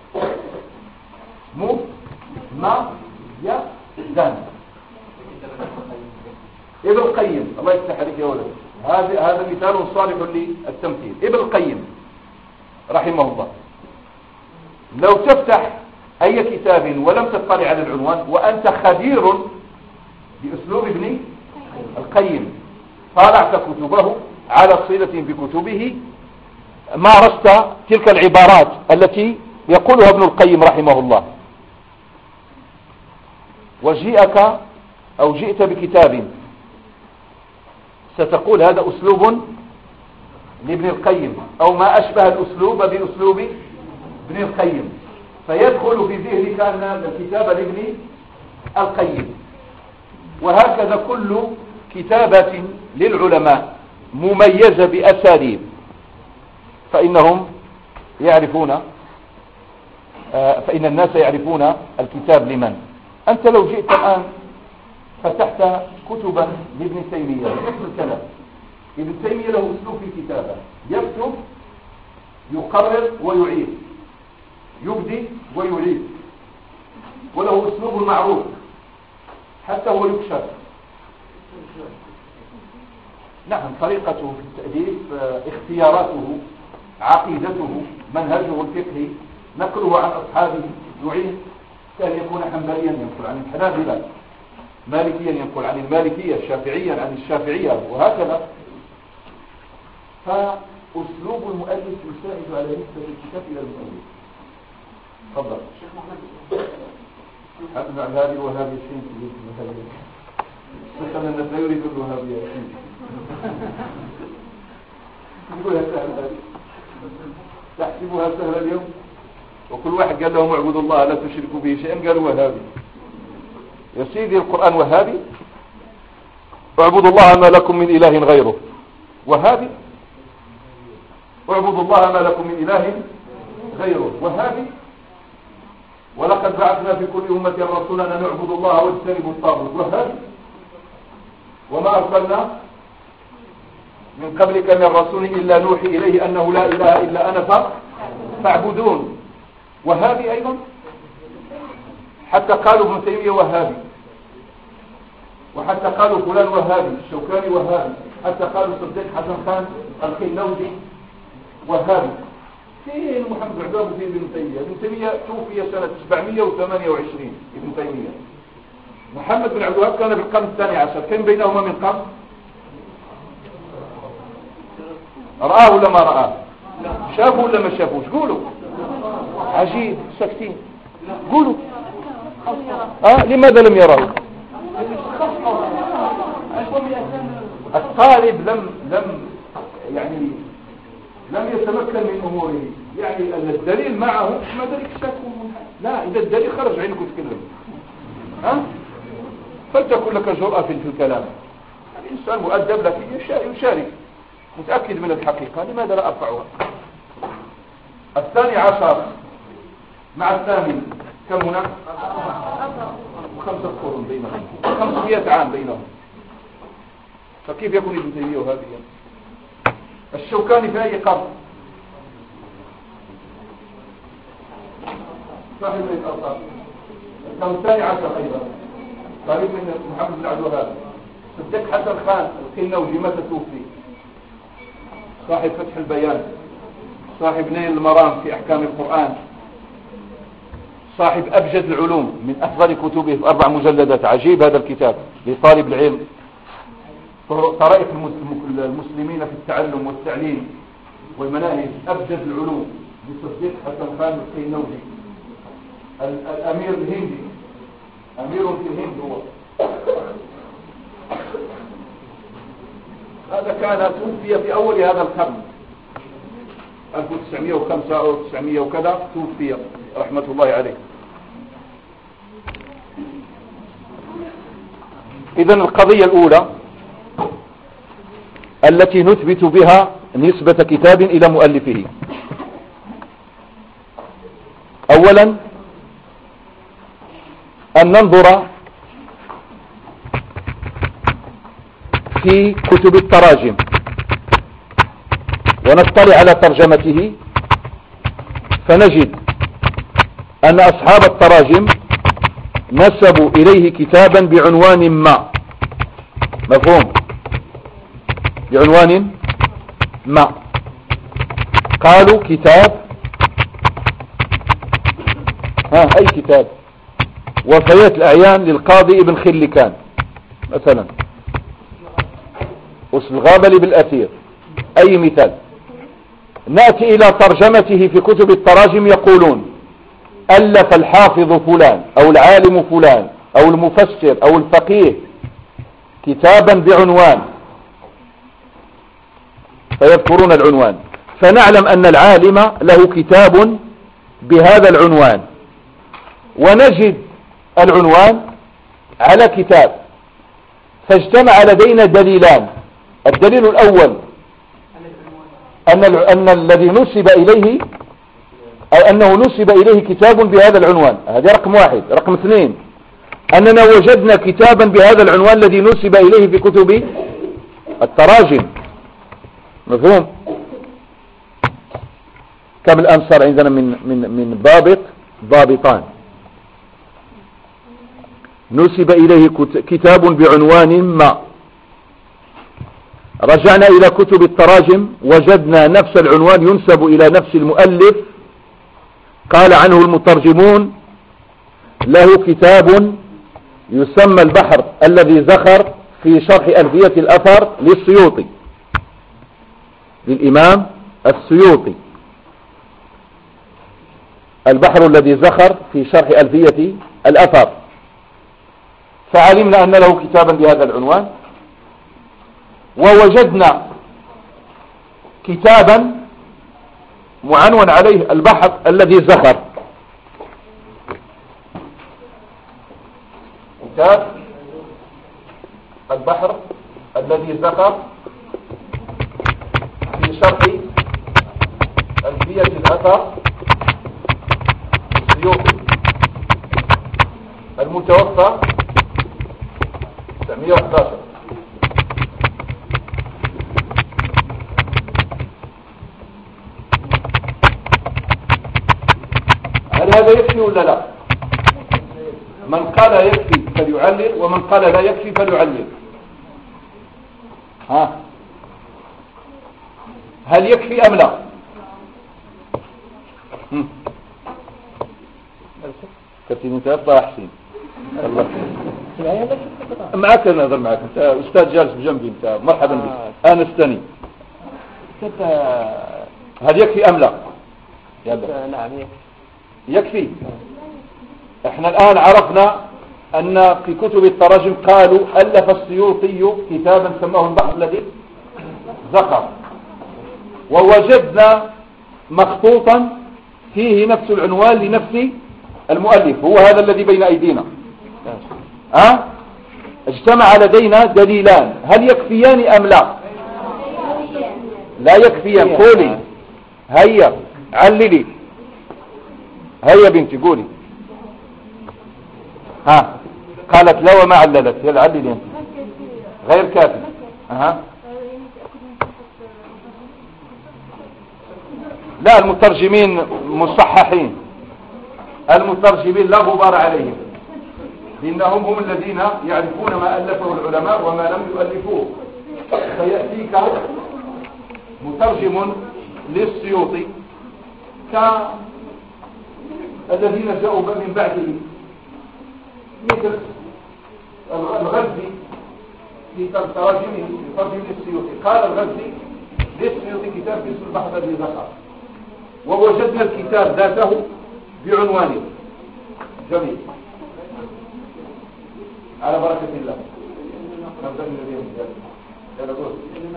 ابن القيم، الله يفتح عليك يا ولد، هذا مثال صالح للتمثيل. ابن القيم رحمه الله، لو تفتح أي كتاب ولم تطلع على العنوان وأنت خبير بأسلوب ابن القيم، طالعت كتبه على صلة بكتبه، مارست تلك العبارات التي يقولها ابن القيم رحمه الله، جئت بكتاب ستقول هذا أسلوب لابن القيم، أو ما أشبه الأسلوب بأسلوب ابن القيم، فيدخل في ذهنك أن الكتاب لابن القيم. وهكذا كل كتابة للعلماء مميزة بأساليب، فإن الناس يعرفون الكتاب لمن. أنت لو جئت الآن فتحت كتبا لابن تيمية نفس الكلام، ابن تيمية له أسلوب في الكتابة، يكتب يقرر ويعيد، يبدي ويعيد، وله أسلوب معروف حتى هو يكشف. نعم، طريقته في التأليف، اختياراته، عقيدته، منهجه الفقهي، نقله عن أصحابه، يعيد، كان يكون حنبليا ينقل عن الحنابلة، مالكيا ينقل عن المالكية، شافعيا عن الشافعية، وهكذا. فأسلوب المؤلف يساعد على نسبة الكتاب إلى المؤلف. تفضل شيخ محمد. هذه الوهابية شيء مثلا الناس لا يريد الوهابية يقولها سهلة، تحسبها سهلة اليوم، وكل واحد قال لهم اعبدوا الله لا تشركوا به شيئا قالوا وهابي. يا سيدي القرآن وهابي، اعبدوا الله ما لكم من إله غيره، وهابي، اعبدوا الله ما لكم من إله غيره، وهابي. ولقد بعثنا في كل أمة رسولا أن نعبد الله واجتنبوا الطاغوت، وهابي. وما أرسلنا من قبلك من رسول إلا نوحي إليه أنه لا إله إلا أنا فاعبدون، وهابي أيضا. حتى قالوا ابن تيمية وهابي، وحتى قالوا فلان وهابي، الشوكاني وهابي، حتى قالوا صديق حسن خان الخنوجي وهابي. فين محمد عباد وفين ابن تيمية؟ ابن تيمية توفي سنة 728 ابن تيمية. محمد بن عبد الوهاب كان في القرن الثاني عشر، كان بينهما من قرن. رآه ولا ما رآه؟ شافوا ولا ما شافوش؟ قولوا. عجيب، ساكتين. قولوا. لماذا لم يراه؟ الطالب لم يتمكن من اموره، يعني ان الدليل معه ما دليل شكوا. لا، اذا الدليل خرج عينك وتكلم، فلتكن لك جرأة في الكلام. الانسان مؤدب لكن يشارك، متأكد من الحقيقة، لماذا لا ارفعها؟ الثاني عشر مع الثامن كم هنا؟ 5 قرون بينهم، 500 عام بينهم، فكيف يكون ابن تيمية وهابيا؟ الشوكاني في أي قرن؟ صاحب الأرقام، القرن الثاني عشر أيضا، قريب من محمد بن عبد الوهاب. صديق حسن خان الخنوجي متى توفي؟ صاحب فتح البيان، صاحب نيل المرام في أحكام القرآن، صاحب أبجد العلوم من أفضل كتبه في 4 مجلدات. عجيب هذا الكتاب لطالب العلم، طرائق المسلمين في التعلم والتعليم والمناهج. أبجد العلوم لصديق حسن خان الخنوجي، الأمير الهندي، أمير في الهند هو. هذا كان توفي في أول هذا القرن 1905 أو 900 وكذا، توفي رحمة الله عليه. إذن القضية الأولى التي نثبت بها نسبة كتاب إلى مؤلفه، أولا أن ننظر في كتب التراجم ونطلع على ترجمته، فنجد أن أصحاب التراجم نسبوا إليه كتابا بعنوان ما، مفهوم؟ بعنوان ما، قالوا كتاب أي كتاب، وفيات الأعيان للقاضي ابن خلكان مثلا، وصل الغابلي بالأثير، أي مثال. نأتي إلى ترجمته في كتب التراجم يقولون ألف الحافظ فلان أو العالم فلان أو المفسر أو الفقيه كتابا بعنوان، فيذكرون العنوان، فنعلم أن العالم له كتاب بهذا العنوان، ونجد العنوان على كتاب، فاجتمع لدينا دليلان. الدليل الأول أن الذي نسب إليه أو أنه نسب إليه كتاب بهذا العنوان، هذا رقم واحد. رقم اثنين أننا وجدنا كتابا بهذا العنوان الذي نسب إليه في كتب التراجم، مفهوم؟ كم الآن صار عندنا من ضابطان، نسب إليه كتاب بعنوان ما، رجعنا إلى كتب التراجم وجدنا نفس العنوان ينسب إلى نفس المؤلف، قال عنه المترجمون له كتاب يسمى البحر الذي زخر في شرح ألفية الأثر للسيوطي، للإمام السيوطي، البحر الذي زخر في شرح ألفية الأثر، فعلمنا أن له كتابا بهذا العنوان. ووجدنا كتابا معنون عليه البحر الذي زخر، كتاب البحر الذي زخر في شرح ألفية الأثر السيوطي المتوفى 911. هل هذا يكفي ولا لا؟ من قال يكفي فليعلل، ومن قال لا يكفي فليعلل. هل يكفي أم لا؟ كابتن انت يا حسين الله معك، نظر معك، انت استاذ جالس بجنبي، انت مرحبا بك، انستني. هل يكفي ام لا؟ نعم يكفي. احنا الان عرفنا ان في كتب التراجم قالوا الف السيوطي كتابا سماه البحر الذي زخر، ووجدنا مخطوطا فيه نفس العنوان لنفس المؤلف، هو هذا الذي بين ايدينا. اجتمع لدينا دليلان، هل يكفيان ام لا؟ لا يكفيان. قولي هيا عللي، هيا بنتي قولي. قالت لا وما عللت، هي عللي انت غير كافي. لا، المترجمين مصححين، المترجمين لا غبار عليهم، لأنهم هم الذين يعرفون ما ألفه العلماء وما لم يؤلفوه. فيأتيك مترجم للسيوطي كالذين جاءوا من بعده، مثل الغزي في ترجمه للسيوطي، قال الغزي للسيوطي كتاب اسم البحر الذي زخر، ووجدنا الكتاب ذاته بعنوانه. جميل، على بركة الله. نبدأ من اليوم. يلا قول.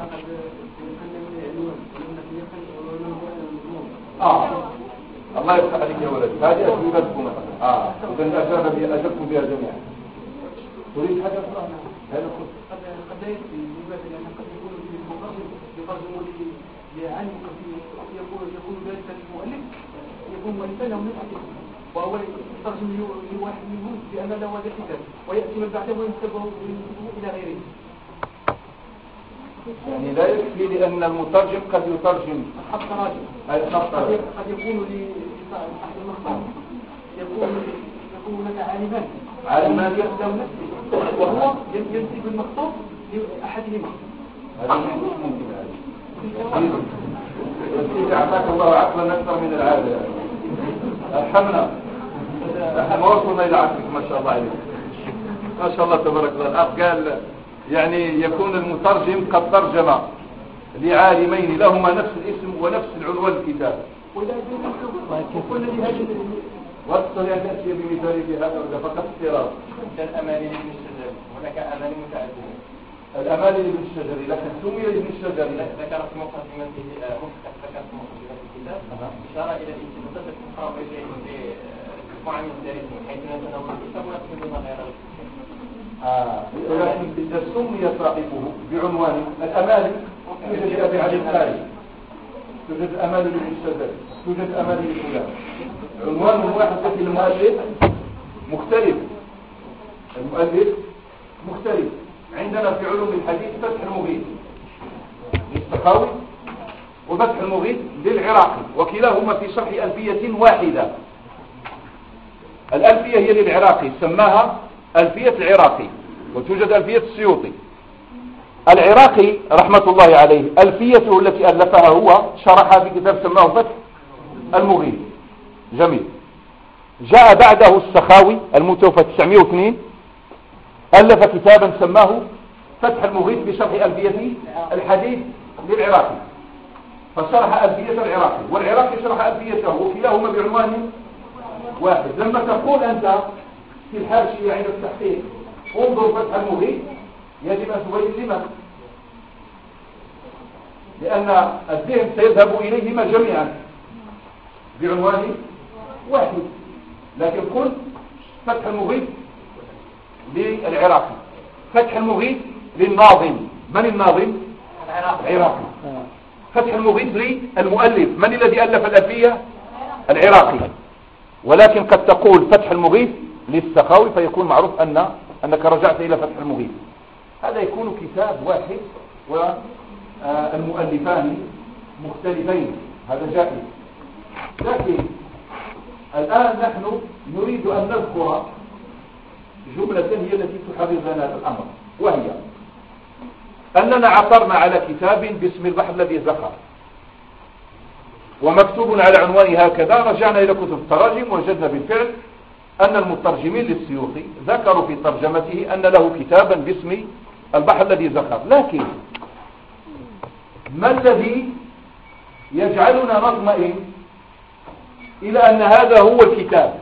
الله يفتح عليك يا ولد، هذه أجوبتكم مثلا. إذا أجبتم بها جميعا. تريد حاجة أخرى؟ قد لا يكفي لماذا؟ لأن قد يكون المترجم يترجم لعلم يكون ذلك المؤلف يكون مؤلفا له من الحديث وهو يترجم لواحد منهم بأن له هذا الكتاب ويأتي من بعده وينسبه إلى غيره. يعني لا يكفي لأن المترجم قد يترجم قد يكون لصاحب المخطوط يكون لك عالمان يخدم نفسه وهو ينسب المخطوط لأحدهما. هذا ممكن هذا أعطاك الله عقلا أكثر من العادة. أرحمنا نحن وصلنا إلى عقلك ما شاء الله عليك ما شاء الله تبارك الله. الأخ قال يعني يكون المترجم قد ترجم لعالمين لهما نفس الاسم ونفس العنوان الكتاب. واصل يا تأتي بمثال في هذا فقط اضطراب. الأماني لابن الشجري هناك أماني متعددة. الأماني لابن الشجري لكن سمي لابن الشجري ذكر في مقدمته الكتاب إشارة إلى الانتباهات المحاولة بمجموعة من الدارسين حيث نتناول الكتاب ونقصد ما غير ولكن إذا سمي صاحبه بعنوان الأماني يوجد أبي علي الحالي توجد أماني لابن الشجري توجد أماني لفلان عنوان واحد لكن المؤلف مختلف. المؤلف مختلف. عندنا في علوم الحديث فتح المغيث للسخاوي وفتح المغيث للعراقي وكلاهما في شرح ألفية واحدة. الألفية هي للعراقي سماها ألفية العراقي وتوجد ألفية السيوطي. العراقي رحمة الله عليه ألفيته التي ألفها هو شرحها في كتاب سماه فتح المغيث. جميل. جاء بعده السخاوي المتوفى 902 ألف كتابا سماه فتح المغيث بشرح ألفية الحديث للعراقي فشرح ألفية العراقي والعراقي شرح ألفيته وكلاهما بعنوان واحد. لما تقول أنت في الحاشية عند التحقيق انظر فتح المغيث يجب أن تبين لمن لأن الذهن سيذهب إليهما جميعا بعنوان واحد. لكن قل فتح المغيث للعراقي فتح المغيث للناظم. من الناظم؟ العراقي. فتح المغيث للمؤلف. من الذي ألف الألفية؟ العراقي. ولكن قد تقول فتح المغيث للسخاوي فيكون معروف أنك رجعت إلى فتح المغيث. هذا يكون كتاب واحد والمؤلفان مختلفين هذا جائز. لكن الآن نحن نريد أن نذكر جملة هي التي تحرر لنا الأمر وهي أننا عثرنا على كتاب باسم البحر الذي زخر ومكتوب على عنوانه هكذا. رجعنا إلى كتب التراجم وجدنا بالفعل أن المترجمين للسيوطي ذكروا في ترجمته أن له كتابا باسم البحر الذي زخر. لكن ما الذي يجعلنا نطمئن إلى أن هذا هو الكتاب؟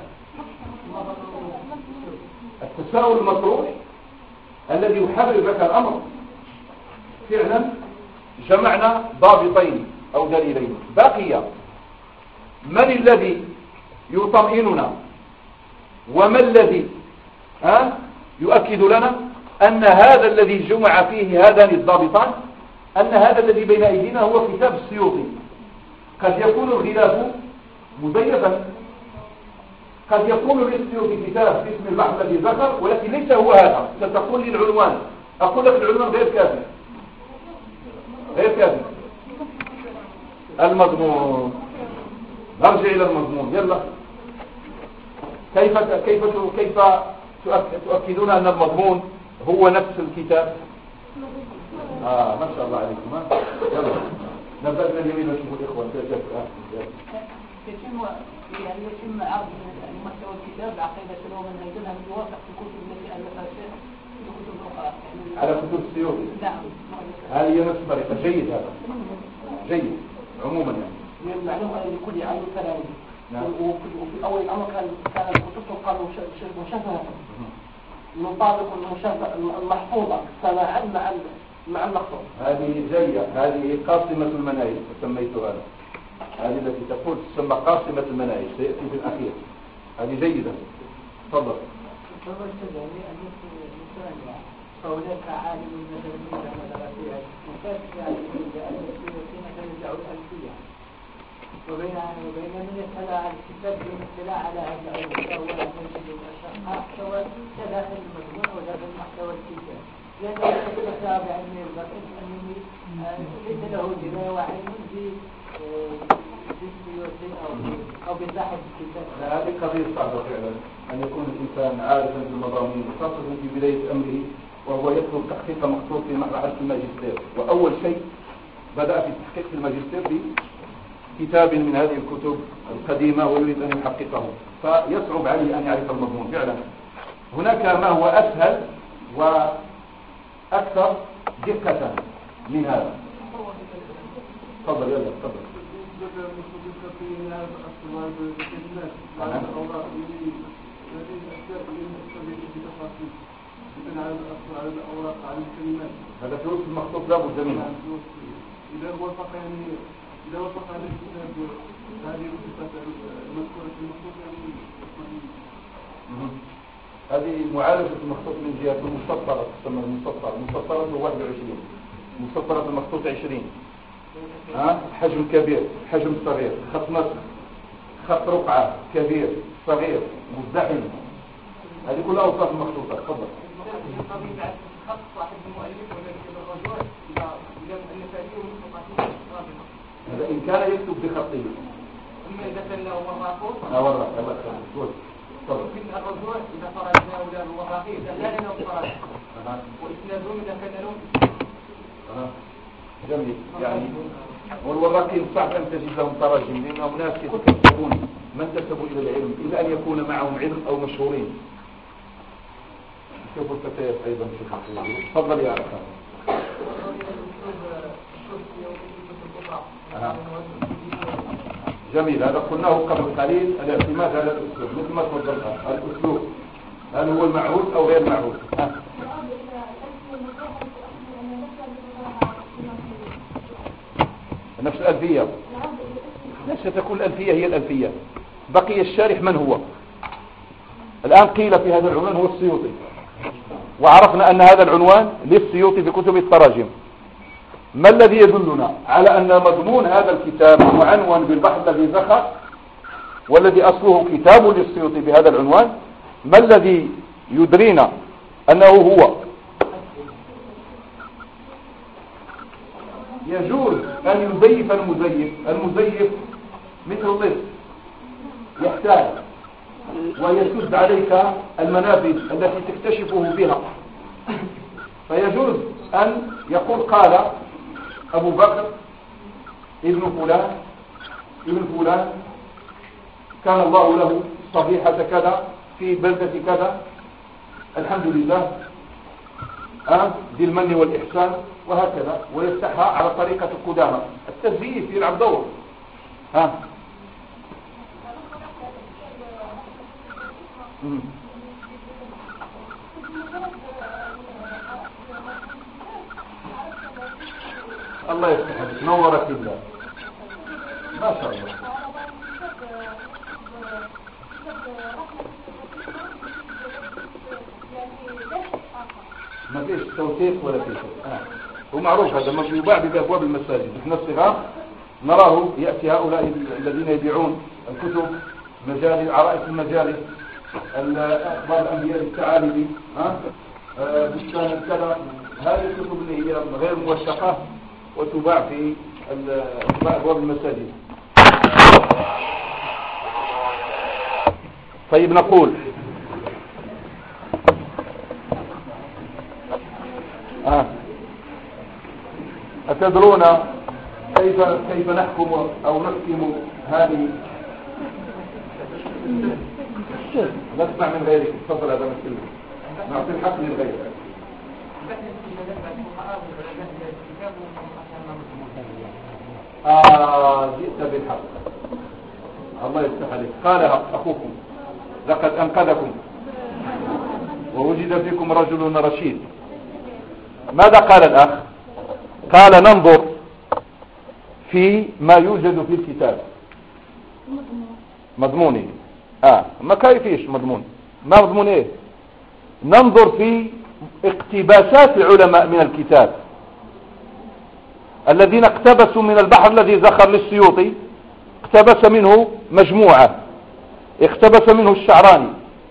التساؤل المطروح الذي يحرر لك الأمر. فعلا جمعنا ضابطين أو دليلين. بقي من الذي يطمئننا وما الذي يؤكد لنا أن هذا الذي جمع فيه هذان الضابطان أن هذا الذي بين أيدينا هو كتاب السيوطي. قد يكون الغلاف مزيفا قد يكون للسيوطي كتاب باسم البحر الذي ذكر ولكن ليس هو هذا. ستقول لي العنوان أقول لك العنوان غير كافي غير كافي. المضمون نرجع إلى المضمون. يلا كيف تؤكدون أن المضمون هو نفس الكتاب؟ ما شاء الله عليكم. يلا نبدأ من اليمين ونشوف الإخوة. يتم عرض محتوى الكتاب عقيدة ومنهجها الموافق في الكتب التي ألفها الشيخ في كتب أخرى على كتب السيوطي. نعم. هذه هي نفس الطريقة. جيد هذا جيد عموما يعني المعلومة لكل عام كلامه. نعم. وفي أول الأمر كان الكتب تقال مشابهة نطابق المحفوظة سماعا مع المخطوط. هذه زي هذه قاصمة المناهج سميتها أنا. هذه التي تقول تسمى قاصمة المناهج سيأتي في الأخير. هذه جيدة. تفضل. فهناك عالم مثلا مثلا في الكتاب يعني السيوطي مثلا يدعو الألفية وبين من يسأل عن الكتاب بالاطلاع على هذا المحتوى والمنهج والأشياء سواء كذا في المضمون أو كذا في محتوى الكتاب لأنه يتبع بعلم الباطن أنه ليس له دراية وعلم بالسيوطي أو بصاحب الكتاب. هذه قضية صعبة فعلا أن يكون الإنسان عارفا بالمضامين خاصة في بداية أمره وهو يطلب تحقيق مقصود في مرحلة الماجستير. وأول شيء بدأ في تحقيق الماجستير في كتاب من هذه الكتب القديمة ويريد أن يحققه فيصعب عليه أن يعرف المضمون فعلا. هناك ما هو أسهل وأكثر دقة من هذا. تفضل يلا تفضل. هذا فلوس المخطوط لا بد منه. إذا وافق يعني إذا وافق هذا الكتاب هذه الصفات المذكورة في المخطوط يعني هذه معالجة المخطوط من جهة المسطرة تسمى المسطرة 21 مسطرة المخطوط 20 حجم كبير حجم صغير خط نصف خط رقعة كبير صغير مزدحم هذه كلها أوصاف المخطوطة. تفضل. خط صاحب المؤلف وذلك الرجوع إذا مؤلف فيه هذا إن كان يكتب بخطه. أما إذا كان له وراقه وراق الله تفضل. يمكن الرجوع إذا فرجنا أولاد الوراقي إذا لا لنا فرج وإسنادهم إذا كان لهم جميل. يعني والوراقين صعب أن تجد لهم تراجم لأنهم ناس يتكتبون من انتسبوا إلى العلم إلا أن يكون معهم علم أو مشهورين. شوفوا الفتيات أيضا تفضل يا أخي. جميل. هذا قلناه قبل قليل الاعتماد على الأسلوب مثل ما تفضلها. الأسلوب هل هو المعهود أو غير معهود؟ نفس الألفية لا ستكون الألفية هي الألفية. بقي الشارح من هو الآن؟ قيل في هذا العنوان هو السيوطي وعرفنا أن هذا العنوان للسيوطي في كتب التراجم. ما الذي يدلنا على أن مضمون هذا الكتاب معنون بالبحث الذي ذكر والذي أصله كتاب للسيوطي بهذا العنوان؟ ما الذي يدرينا أنه هو؟ يجوز أن يزيف المزيف مثل اللص يحتاج ويسد عليك المنافذ التي تكتشفه بها. فيجوز أن يقول قال أبو بكر ابن فلان كان الله له صبيحة كذا في بلدة كذا الحمد لله ذي المن والإحسان وهكذا ويفتحها على طريقة القدامى. التزييف يلعب دور. الله يفتح عليك نورك الله ما شاء الله. ما فيش توثيق ولا فيش ومعروف هذا ما يباع بأبواب المساجد. نحن الصغار نراه يأتي هؤلاء الذين يبيعون الكتب مجالس عرائس المجالس أخبار الأنبياء التعالي بستان كذا. هذه الكتب اللي هي غير موثقة وتباع في أبواب المساجد. طيب نقول أتدرون كيف نحكم أو نحكم هذه؟ نسمع من غيرك. تفضل هذا مسلم نعطي الحق للغير. جئت بالحق الله يفتح عليك. قالها أخوكم لقد أنقذكم ووجد فيكم رجل رشيد. ماذا قال الأخ؟ قال ننظر في ما يوجد في الكتاب مضمونه. ما كيفيش مضمون؟ ما مضمون ايه؟ ننظر في اقتباسات العلماء من الكتاب الذين اقتبسوا من البحر الذي زخر للسيوطي، اقتبس منه مجموعة، اقتبس منه الشعراني،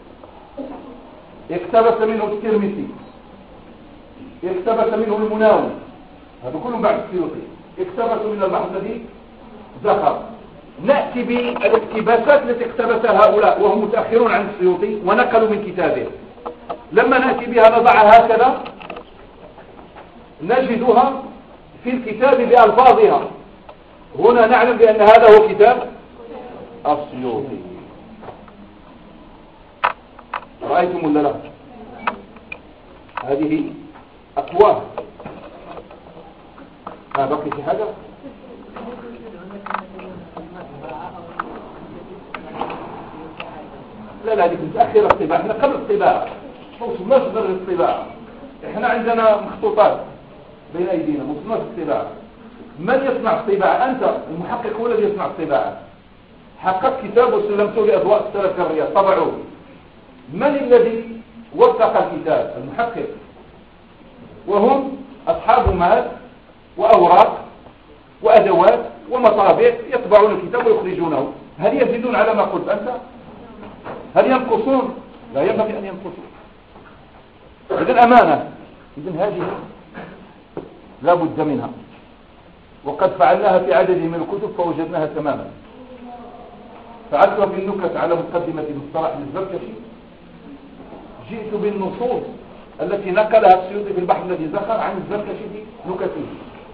اقتبس منه الترمذي، اقتبس منه المناوي، هذا كلهم بعد السيوطي، اقتبسوا من البحر الذي زخر. نأتي بالاقتباسات التي اقتبسها هؤلاء وهم متأخرون عن السيوطي ونقلوا من كتابه، لما نأتي بها نضعها هكذا نجدها في الكتاب بألفاظها، هنا نعلم بأن هذا هو كتاب السيوطي. رأيتم ولا لا؟ هذه أقوال. بقي في حاجة؟ لا هذه متأخرة الطباعة، احنا قبل الطباعة، ما صدر الطباعة، احنا عندنا مخطوطات بين أيدينا، مصنوع الطباعة. من يصنع الطباعة؟ أنت المحقق هو الذي يصنع الطباعة. حققت كتاب وسلمته لأضواء السلف الرياض طبعوه. من الذي وثق الكتاب؟ المحقق، وهم أصحاب مال وأوراق وأدوات ومطابع يطبعون الكتاب ويخرجونه. هل يزيدون على ما قلت أنت؟ هل ينقصون؟ لا ينبغي أن ينقصوا. إذن أمانة، إذن هذه لا بد منها، وقد فعلناها في عدد من الكتب فوجدناها تماما. فعلتها في النكت على مقدمة المصطلح للزركشي، جئت بالنصوص التي نقلها السيوطي في البحر الذي زخر عن الزركشي في نكته،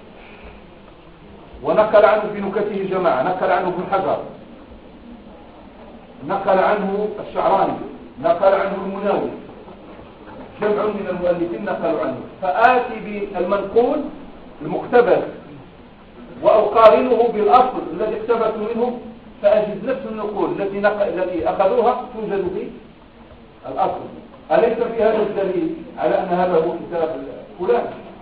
ونقل عنه في نكته جماعة، نقل عنه ابن حجر، نقل عنه الشعراني، نقل عنه المناوي، جمع من المؤلفين نقلوا عنه. فآتي بالمنقول المقتبس وأقارنه بالأصل الذي اقتبسوا منه، فأجد نفس النقول التي أخذوها توجد في الأصل. أليس في هذا الدليل على أن هذا هو كتاب فلان؟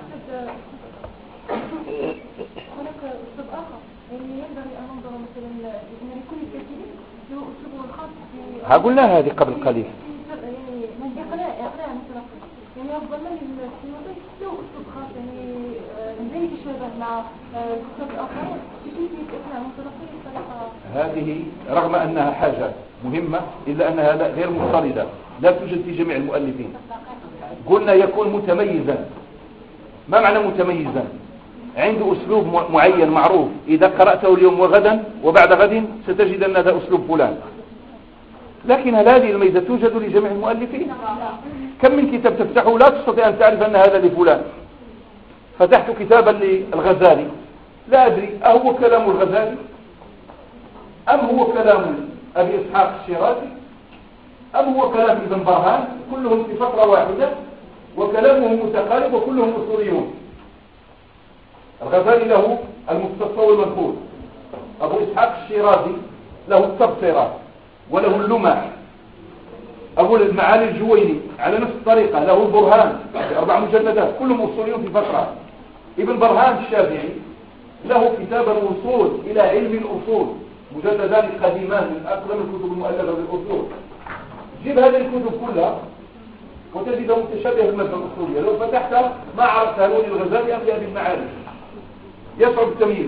هناك أسلوب آخر، يعني ينبغي أن ننظر مثلا أن لكل كاتب له أسلوبه الخاص. قلنا هذه قبل قليل. يعني من إقناع مثلا، يعني أفضل من السيوطي له أسلوب خاص، يعني لا يتشابه مع الكتاب الآخرين بكيفية إقناع المتلقي بطريقة. هذه رغم أنها حاجة مهمة إلا أنها غير مضطردة، لا توجد في جميع المؤلفين. قلنا يكون متميزا. ما معنى متميزا؟ عنده أسلوب معين معروف، إذا قرأته اليوم وغدا وبعد غد ستجد أن هذا أسلوب فلان. لكن هل هذه الميزة توجد لجميع المؤلفين؟ كم من كتاب تفتحه لا تستطيع أن تعرف أن هذا لفلان. فتحت كتابا للغزالي لا أدري أهو كلام الغزالي أم هو كلام أبي إسحاق الشيرازي أم هو كلام ابن برهان، كلهم في فترة واحدة وكلامهم متقارب وكلهم أصوليون. الغزالي له المختصر والمنقول، أبو إسحاق الشيرازي له التبصرة وله اللمع، أبو المعالي الجويني على نفس الطريقة له البرهان في 4 مجلدات، كلهم أصوليون في فترة. ابن برهان الشافعي له كتاب الوصول إلى علم الأصول، مجلدان قديمان من أقدم الكتب المؤلفة بالأصول. جيب هذه الكتب كلها وتجد متشابه المادة الأصولية، لو فتحتها ما عرفت هل هو للغزالي أم لأبي المعالي، يصعب التمييز.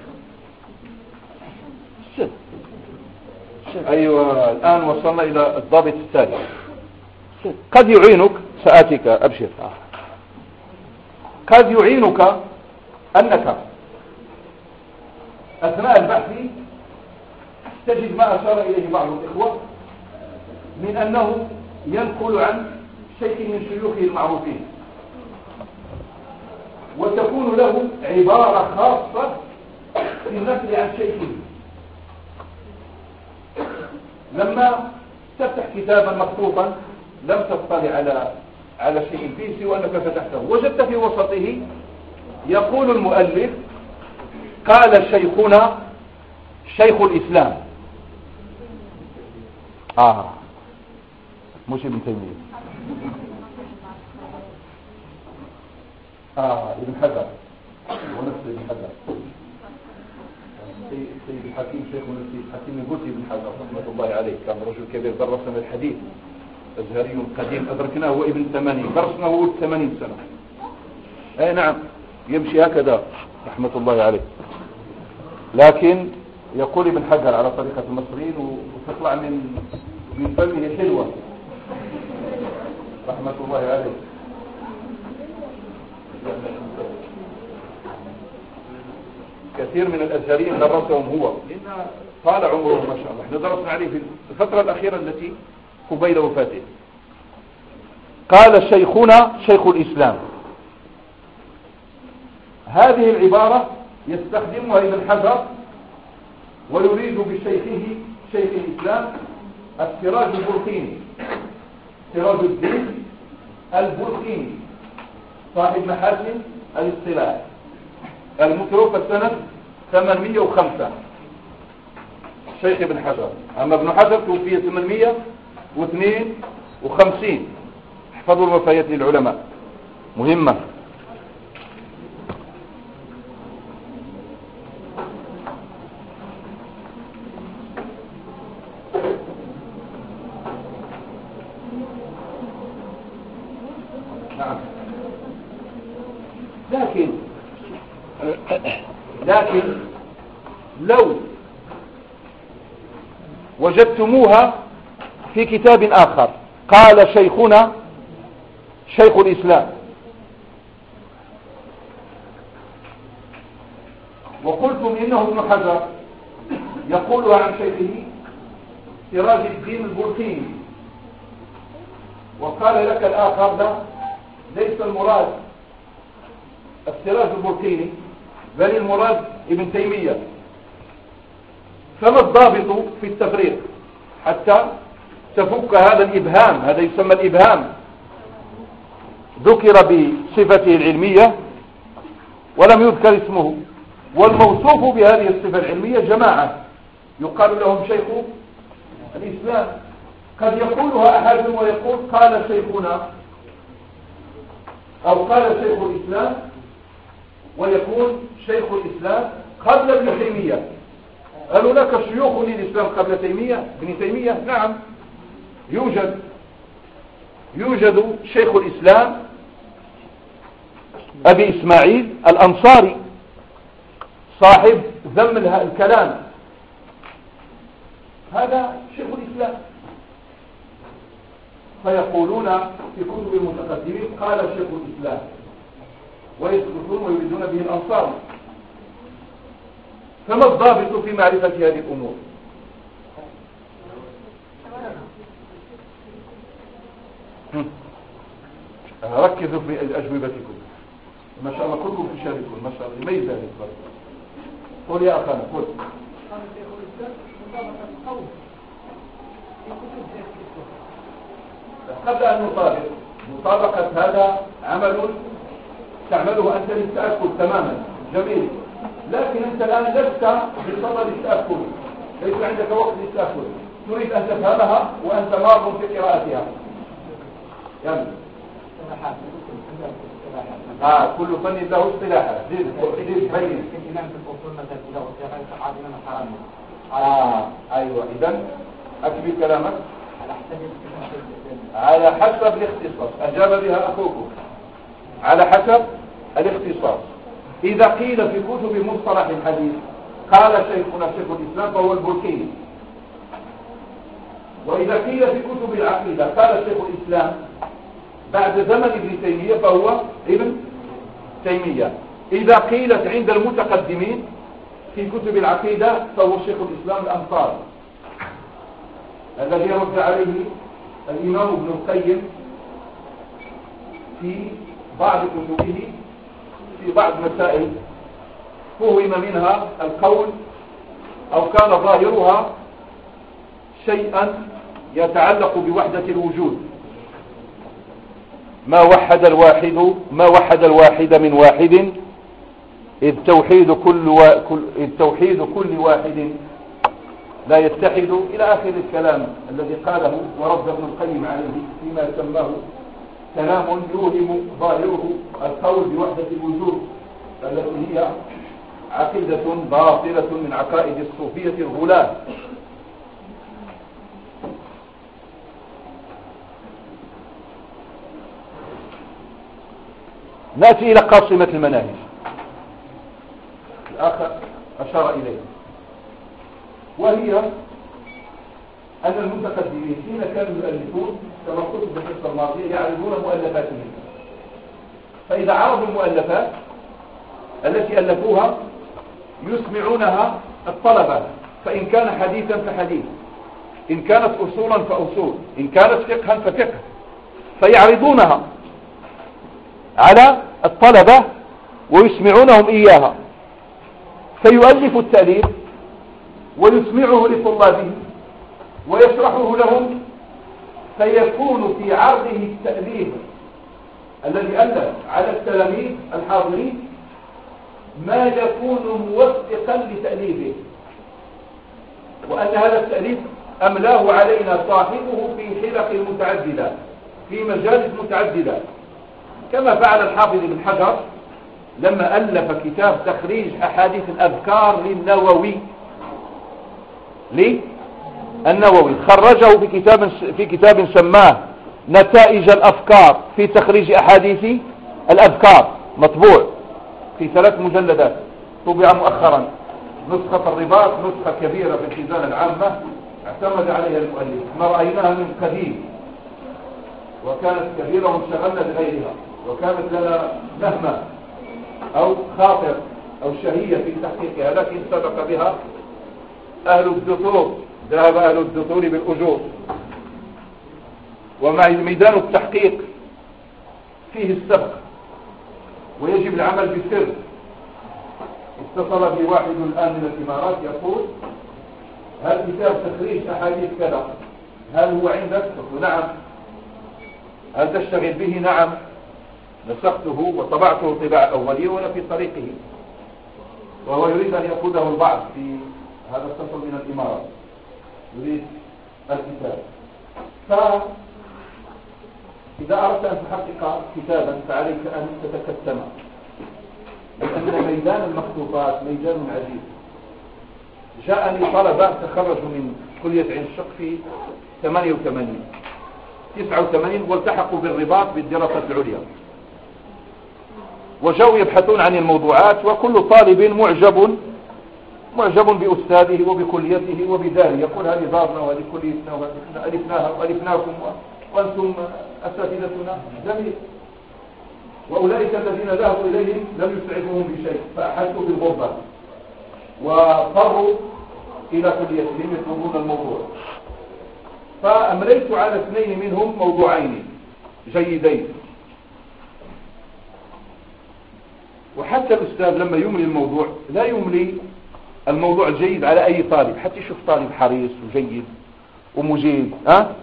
أيوة، الآن وصلنا إلى الضابط الثالث. قد يعينك، سآتيك أبشر، قد يعينك أنك أثناء البحث تجد ما أشار إليه بعض الإخوة من أنه ينقل عن شيء من شيوخه المعروفين، وتكون له عبارة خاصة في النقل عن شيخه. لما تفتح كتابا مخطوطا لم تطلع على شيء فيه سوى أنك فتحته، وجدت في وسطه يقول المؤلف قال شيخنا شيخ الإسلام مش ابن تيمية، ابن حجر ونفس ابن حجر، سيد الحكيم شيخنا السيد الحكيم يقول ابن حجر رحمة الله عليه، كان رجل كبير درسنا الحديث أزهري قديم أدركناه هو ابن 80 درسنا هو 80 سنة. أي نعم يمشي هكذا رحمة الله عليه. لكن يقول ابن حجر على طريقة المصريين وتطلع من فمه حلوة رحمة الله عليه. كثير من الأزهريين درسهم هو لأن طال عمره ما شاء الله. احنا درسنا عليه في الفترة الأخيرة التي قبيل وفاته. قال شيخنا شيخ الإسلام. هذه العبارة يستخدمها ابن حجر ويريد بشيخه شيخ الإسلام السراج البلقيني، سراج الدين البلقيني صاحب محاسن الاصطلاح المتوفى سنة 805 شيخ ابن حجر. أما ابن حجر توفي 852. احفظوا الوفيات للعلماء مهمة. لكن لو وجدتموها في كتاب آخر قال شيخنا شيخ الإسلام وقلتم إنه ابن حجر يقولها عن شيخه سراج الدين البلقيني، وقال لك الآخر لا ليس المراد السراج البلقيني بل المراد ابن تيمية، فما الضابط في التفريق حتى تفك هذا الإبهام؟ هذا يسمى الإبهام. ذكر بصفته العلمية ولم يذكر اسمه، والموصوف بهذه الصفة العلمية جماعة يقال لهم شيخ الإسلام. قد يقولها أحد ويقول قال شيخنا أو قال شيخ الإسلام، ويكون شيخ الإسلام قبل ابن تيمية. قالوا لك شيوخ للإسلام قبل ابن تيمية؟ نعم يوجد شيخ الإسلام أبي إسماعيل الأنصاري صاحب ذم الكلام، هذا شيخ الإسلام. فيقولون في كتب المتقدمين قال شيخ الإسلام ويسكتون ويريدون به الأنصار. فما الضابط في معرفة هذه الأمور؟ ركزوا في أجوبتكم ما شاء الله، كلكم تشاركون ما شاء الله. ميز هذه الفرق. قل يا أخانا قل. قبل أن نطابق مطابقة هذا عمل تعمله أنت للتأكد تماما جميل، لكن أنت الآن لست بصدد التأكد، ليس عندك وقت للتأكد، تريد أن تفهمها وأنت ماض في قراءتها. يلا كل فن له اصطلاحات. زيد بين أيوة. إذن أكمل كلامك. على حسب الاختصاص، أجاب بها أخوكم، على حسب الاختصاص. إذا قيل في كتب مصطلح الحديث قال شيخنا شيخ الإسلام فهو البلقيني، وإذا قيل في كتب العقيدة قال شيخ الإسلام بعد زمن ابن تيمية فهو ابن تيمية. إذا قيلت عند المتقدمين في كتب العقيدة فهو شيخ الإسلام الأنصاري الذي رد عليه الإمام ابن القيم في بعض كتبه في بعض مسائل فهم منها القول أو كان ظاهرها شيئا يتعلق بوحدة الوجود، ما وحد الواحد من واحد إذ توحيد كل واحد لا يتحد إلى آخر الكلام الذي قاله ورد ابن القيم عليه فيما سماه كلام يوهم ظاهره القول بوحدة الوجود التي هي عقيدة باطلة من عقائد الصوفية الغلاة. نأتي إلى قاصمة المناهج الآخر أشار إليها، وهي أن المتقدمين حين كانوا يؤلفون كما قلت في الحصة الماضية يعرضون مؤلفاتهم، فإذا عرضوا المؤلفات التي ألفوها يسمعونها الطلبة، فإن كان حديثا فحديث، إن كانت أصولا فأصول، إن كانت فقها ففقه، فيعرضونها على الطلبة ويسمعونهم إياها، فيؤلف التأليف ويسمعه لطلابه ويشرحه لهم، فيكون في عرضه التأليف الذي ألف على التلاميذ الحاضرين ما يكون موثقا لتأليفه، وأن هذا التأليف أملاه علينا صاحبه في حلق متعددة في مجالس متعددة، كما فعل الحافظ بن حجر لما ألف كتاب تخريج أحاديث الأذكار للنووي خرجه في كتاب سماه نتائج الأفكار في تخريج أحاديث الأذكار، مطبوع في 3 مجلدات، طبع مؤخرا، نسخة الرباط، نسخة كبيرة في الخزانة العامة اعتمد عليها المؤلف، ما رأيناها من قديم، وكانت كبيرة وانشغلنا بغيرها، وكانت لنا نهمة أو خاطر أو شهية في تحقيقها، لكن سبق بها أهل الدثور، ذهب أهل الدثور بالأجور، ومع ميدان التحقيق فيه السبق ويجب العمل بسر. اتصل بي واحد الآن من الإمارات يقول هل كتاب تخريج أحاديث كذا هل هو عندك؟ قلت نعم. هل تشتغل به؟ نعم. نسخته وطبعته طباعة أولية وأنا في طريقه، وهو يريد أن يأخذه البعض في هذا السفر من الإمارات، يريد الكتاب. فإذا أردت أن تحقق كتابا فعليك أن تتكتم، لأن ميدان المخطوطات ميدان عجيب. جاءني طلبة تخرجوا من كلية عين الشق في 88 89 والتحقوا بالرباط بالدراسة العليا، وجاءوا يبحثون عن الموضوعات، وكل طالب معجب بأستاذه وبكليته وبداره، يقول هذه دارنا وهذه كليتنا وهذه ألفناها وألفناكم وأنتم أساتذتنا. جميل. وأولئك الذين ذهبوا إليهم لم يسعفوهم بشيء، فأحسوا بالغربة وفروا إلى كليتهم يطلبون الموضوع. فأمليت على 2 منهم موضوعين جيدين، وحتى الأستاذ لما يملي الموضوع لا يملي الموضوع الجيد على أي طالب، حتى يشوف طالب حريص وجيد ومجيد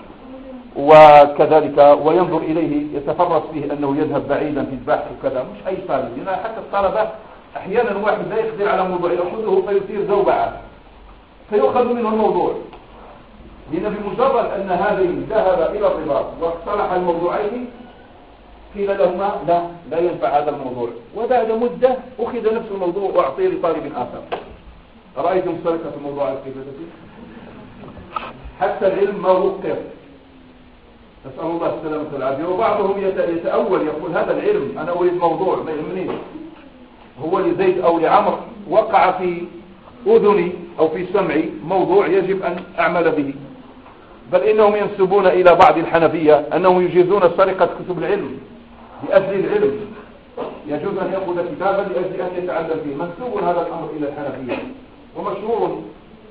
وكذلك وينظر إليه يتفرس به أنه يذهب بعيدا في البحث وكذا، مش أي طالب، لأن حتى الطلبة أحيانا واحد لا يقدر على موضوع يأخذه فيثير زوبعة فيؤخذ منه الموضوع، لأن بمجرد أن هذين ذهب إلى الرباط واقترح الموضوعين قيل لهما لا ينفع هذا الموضوع، وبعد مدة أخذ نفس الموضوع وأعطيه لطالب آخر. رأيتم سرقة الموضوع الكتابي؟ حتى العلم ما وقف، نسأل الله السلامة والعافية. وبعضهم يتأول يقول هذا العلم أنا أريد موضوع ما يهمنيش، هو لزيد أو لعمر وقع في أذني أو في سمعي موضوع يجب أن أعمل به، بل إنهم ينسبون إلى بعض الحنفية أنهم يجيزون سرقة كتب العلم لأجل العلم، يجوز أن يأخذ كتابا لأجل أن يتعلم فيه، منسوب هذا الأمر إلى الحنفية ومشهورة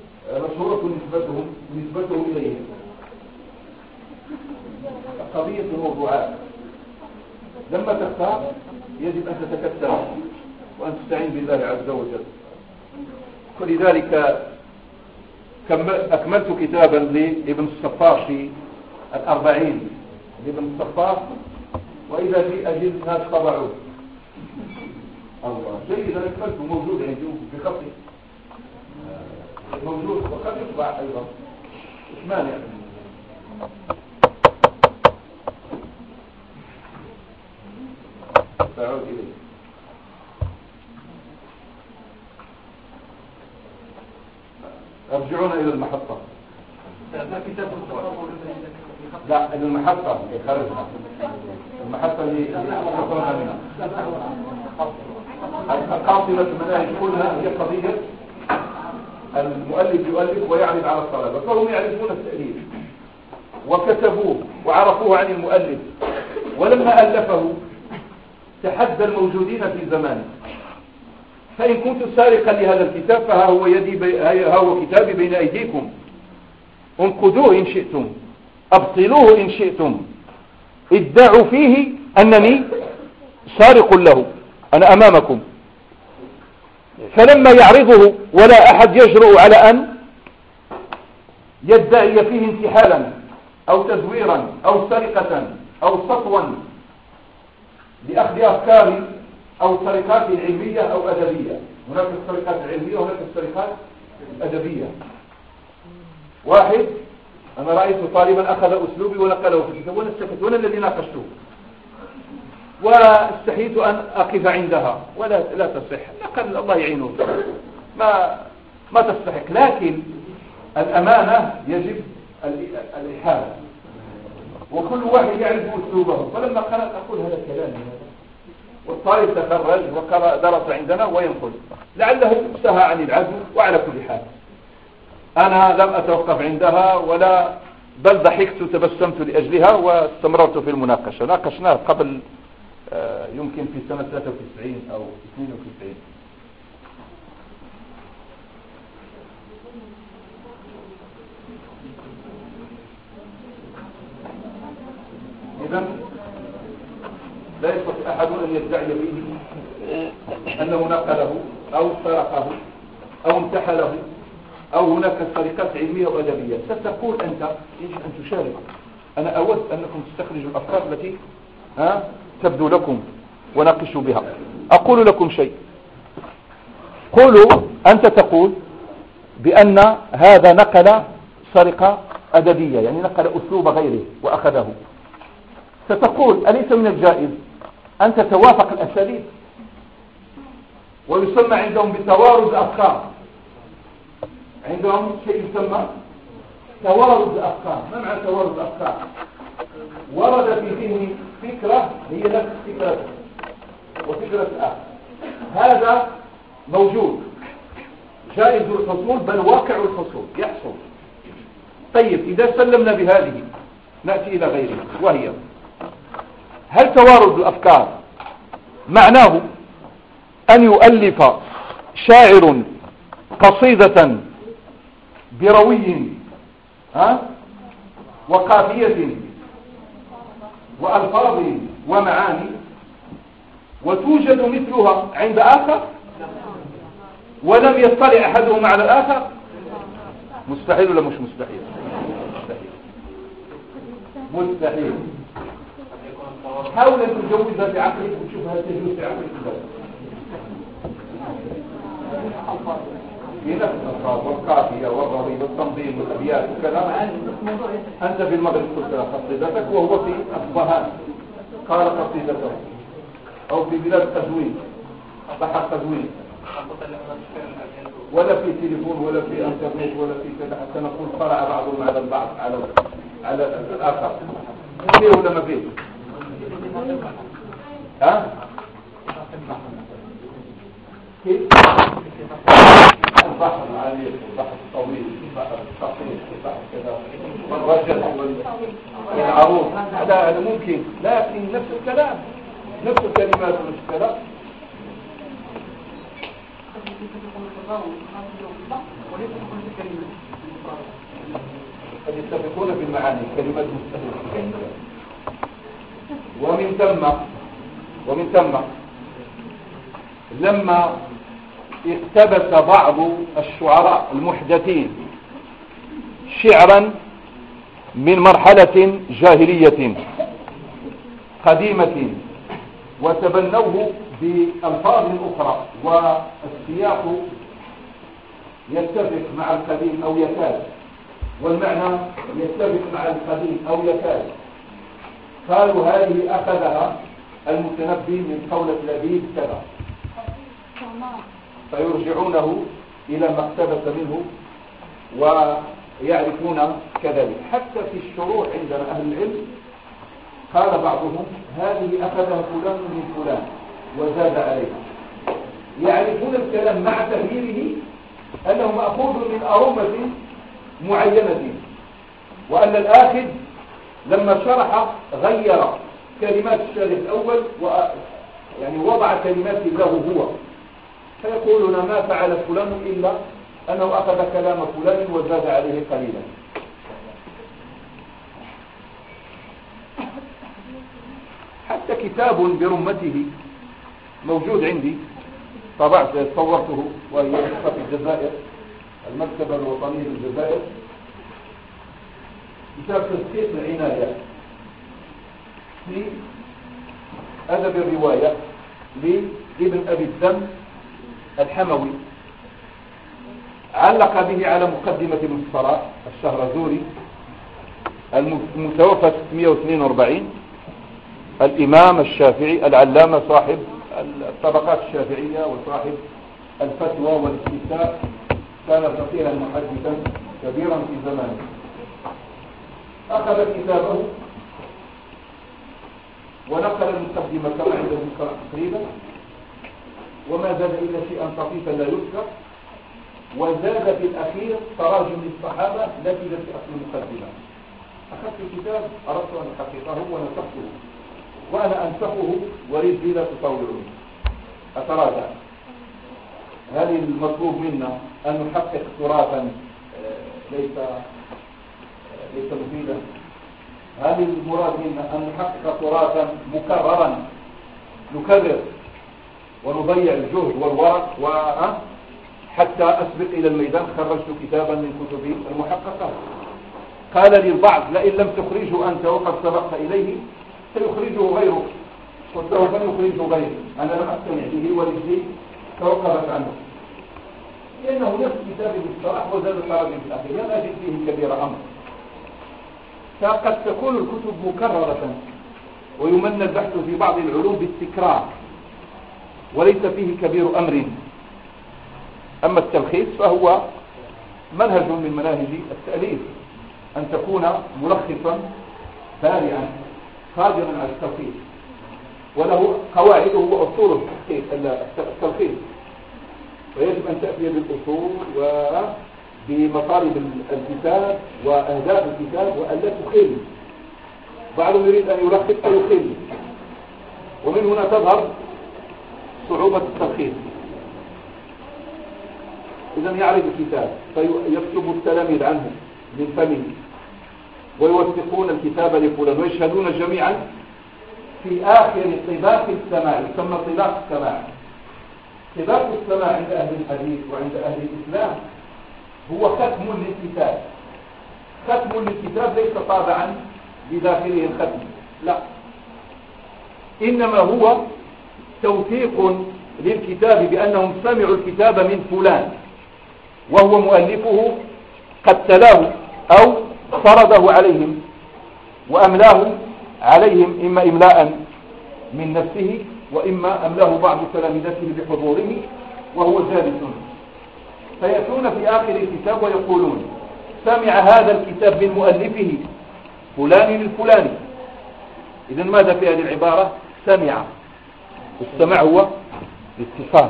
نسبته إليهم. قضية الموضوعات لما تختار يجب أن تتكتل وأن تستعين بالله عز وجل. ولذلك أكملت كتابا لابن الصفار في 40 لابن الصفار، وإذا في أجل ناس طبعوه الله جيدا، أكملته موجود عندي بخطي موجود وقد يطبع أيضا، مش مانع. تعود إليه. ارجعون إلى المحطة. لا المحطة اللي خرجنا، المحطة اللي خرجنا منها القاصرة المناهج كلها هي قضية المؤلف يؤلف ويعرض على الطلبة، فهم يعرفون التأليف وكتبوه وعرفوه عن المؤلف، ولما ألفه تحدى الموجودين في زمانه. فإن كنت سارقا لهذا الكتاب فها هو كتابي بين أيديكم، انقذوه إن شئتم، أبطلوه إن شئتم، ادعوا فيه أنني سارق له، أنا أمامكم. فلما يعرضه ولا أحد يجرؤ على أن يدعي فيه انتحالا أو تزويرا أو سرقة أو سطوا لأخذ أفكار أو سرقات علمية أو أدبية. هناك السرقات العلمية وهناك السرقات الأدبية. واحد أنا رأيت طالبا أخذ أسلوبي ونقله في الكتاب وأنا استفدت وأنا الذي ناقشته واستحيت أن أقف عندها ولا تصح، نقل الله يعينه ما تستحق، لكن الأمانة يجب الإحالة وكل واحد يعرف أسلوبه. فلما قرأت أقول هذا كلامي هذا، والطالب تخرج وقرأ درس عندنا وينقل لعله سهى عن العدو. وعلى كل حال أنا لم أتوقف عندها ولا بل ضحكت تبسمت لأجلها واستمررت في المناقشة. ناقشناها قبل يمكن في سنة 93 أو 92. إذن لا يستطيع أحد أن يدعي فيه أنه نقله أو سرقه أو انتحله أو هناك سرقات علمية وأدبية. ستقول أنت يجب أن تشارك. أنا أود أنكم تستخرجوا الأفكار التي تبدو لكم وناقشوا بها. أقول لكم شيء، قولوا أنت تقول بأن هذا نقل سرقة أدبية، يعني نقل أسلوب غيره وأخذه. ستقول أليس من الجائز أن تتوافق الأساليب؟ ويسمى عندهم بتوارد أفكار، عندهم شيء يسمى توارد الأفكار. ما معنى توارد الأفكار؟ ورد في ذهني فكرة هي نفس فكرة وفكرة آخر، هذا موجود جائز الحصول بل واقع الحصول يحصل. طيب إذا سلمنا بهذه نأتي إلى غيرها، وهي هل توارد الأفكار معناه أن يؤلف شاعر قصيدة بروي وقافية وألفاظ ومعاني وتوجد مثلها عند آخر ولم يطلع أحدهما على الآخر؟ مستحيل ولا مش مستحيل؟ مستحيل. حاول أن تجوزها بعقلك وتشوفها تجوز بعقلك في نفس الألفاظ والقافية والروي والتنظيم والأبيات وكذا. أنت في المغرب قلت قصيدتك وهو في أصبهان قال قصيدته، أو في بلاد قزوين بحر قزوين، ولا في تليفون ولا في انترنت ولا في كذا حتى نقول قرأ بعضهم على البعض على الآخر. فيه ولا ما فيه؟ كيف؟ البحر العريض والبحر الطويل والبحر الثقيل والبحر كذا والرجل والعروض، هذا ممكن، لكن نفس الكلام نفس الكلمات ونفس الكلام. قد يتفقون في المعاني، الكلمات مستهلكة. ومن ثم لما اقتبس بعض الشعراء المحدثين شعرا من مرحلة جاهلية قديمة وتبنوه بألفاظ أخرى والسياق يتفق مع القديم أو يكاد، والمعنى يتفق مع القديم أو يكاد، قالوا هذه أخذها المتنبي من قولة لبيب كذا، فيرجعونه إلى ما اقتبس منه يعرفون كذلك. حتى في الشروح عندنا أهل العلم قال بعضهم هذه أخذها فلان من فلان وزاد عليها. يعرفون الكلام مع تغييره أنه مأخوذ من أرمة معينة، وأن الآخذ لما شرح غير كلمات الشارح الأول يعني وضع كلمات له هو، فيقولون ما فعل فلان إلا أنه أخذ كلام فلان وزاد عليه قليلا. حتى كتاب برمته موجود عندي، طبعت صورته، وهي نسخة في الجزائر، المكتبة الوطنية للجزائر، كتاب تدقيق العناية في أدب الرواية لابن أبي الدم الحموي، علق به على مقدمة ابن الصلاح الشهرزوري المتوفى 642، الإمام الشافعي العلامة صاحب الطبقات الشافعية وصاحب الفتوى والاستفتاء، كان فقيها محدثا كبيرا في زمانه. أخذ كتابه ونقل المقدمة كما عنده تقريبا، وما زاد إلا شيئا طفيفا لا يذكر، وزاد في الأخير تراجم للصحابة التي في أصل المقدمة. أخذت الكتاب أردت أن أحققه ونسخته، وأنا أنسخه وريد لي لا تطولوني، أتراجع. هل المطلوب منا أن نحقق تراثا ليس مفيدا؟ هل المراد منا أن نحقق تراثا مكررا نكرر ونضيع الجهد والورق حتى أسبق إلى الميدان؟ خرجت كتابا من كتبي المحققة. قال لي البعض لئن لم تخرجه أنت وقد سبقت إليه سيخرجه غيره، قلت له من يخرجه غيره؟ أنا لم أستمع به ورجلي توقفت عنه، لأنه نفس كتاب بالصلاح وزاد التراجم في الأخير، لم أجد فيه كبير أمر. فقد تكون الكتب مكررة ويمنى البحث في بعض العلوم بالتكرار وليس فيه كبير أمر. أما التلخيص فهو منهج من مناهج التأليف، أن تكون ملخصا بارعا قادرا على التلخيص، وله قواعده وأصوله التلخيص، ويجب أن تأتي بالأصول وبمطالب الكتاب وأهداف الكتاب وألا تخل. بعضهم يريد أن يلخص فيخل، ومن هنا تظهر صعوبة التلخيص. إذا يعرف الكتاب فيكتب التلاميذ عنه من فمه ويوثقون الكتاب لفلان، ويشهدون جميعا في آخر طباق السماع، يسمى طباق السماع. طباق السماع عند أهل الحديث وعند أهل الإسلام هو ختم للكتاب. ختم للكتاب ليس طابعا بداخله الختم، لا، إنما هو توثيق للكتاب بأنهم سمعوا الكتاب من فلان وهو مؤلفه قد تلاه أو فرضه عليهم وأملاه عليهم، إما إملاء من نفسه وإما أملاه بعض تلامذته بحضوره وهو جالس. فيأتون في آخر الكتاب ويقولون سمع هذا الكتاب من مؤلفه فلان الفلاني. إذن ماذا في هذه العبارة؟ سمع. السمع هو الاتصال،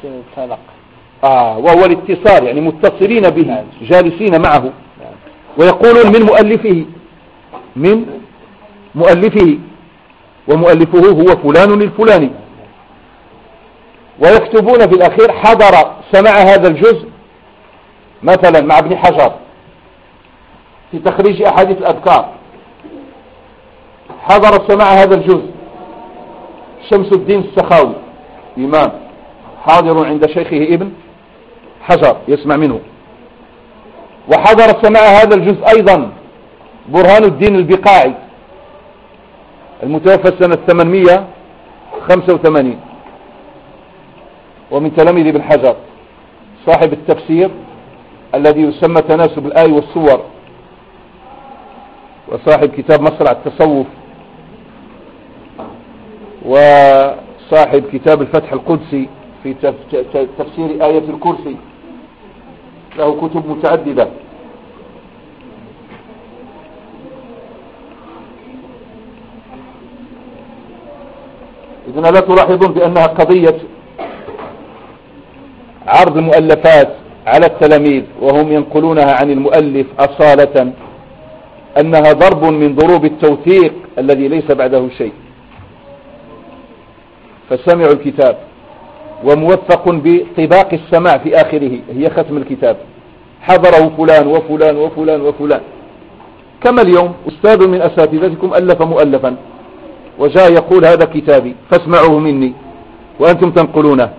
وهو الاتصال يعني متصلين به جالسين معه، ويقولون من مؤلفه ومؤلفه هو فلان الفلاني، ويكتبون في الأخير حضر سمع هذا الجزء مثلا مع ابن حجر في تخريج أحاديث الأذكار، حضر سمع هذا الجزء شمس الدين السخاوي إمام حاضر عند شيخه ابن حجر يسمع منه، وحضر سمع هذا الجزء أيضا برهان الدين البقاعي المتوفى سنة 885 ومن تلاميذ ابن حجر، صاحب التفسير الذي يسمى تناسب الآي والصور، وصاحب كتاب مصرع التصوف، وصاحب كتاب الفتح القدسي في تفسير آية الكرسي، له كتب متعددة. إذن لا تلاحظون بأنها قضية عرض المؤلفات على التلاميذ وهم ينقلونها عن المؤلف أصالة أنها ضرب من ضروب التوثيق الذي ليس بعده شيء. فسمعوا الكتاب وموثق بطباق السماع في آخره، هي ختم الكتاب، حضره فلان وفلان وفلان وفلان. كما اليوم أستاذ من أساتذتكم ألف مؤلفا وجاء يقول هذا كتابي فاسمعوه مني وأنتم تنقلونه،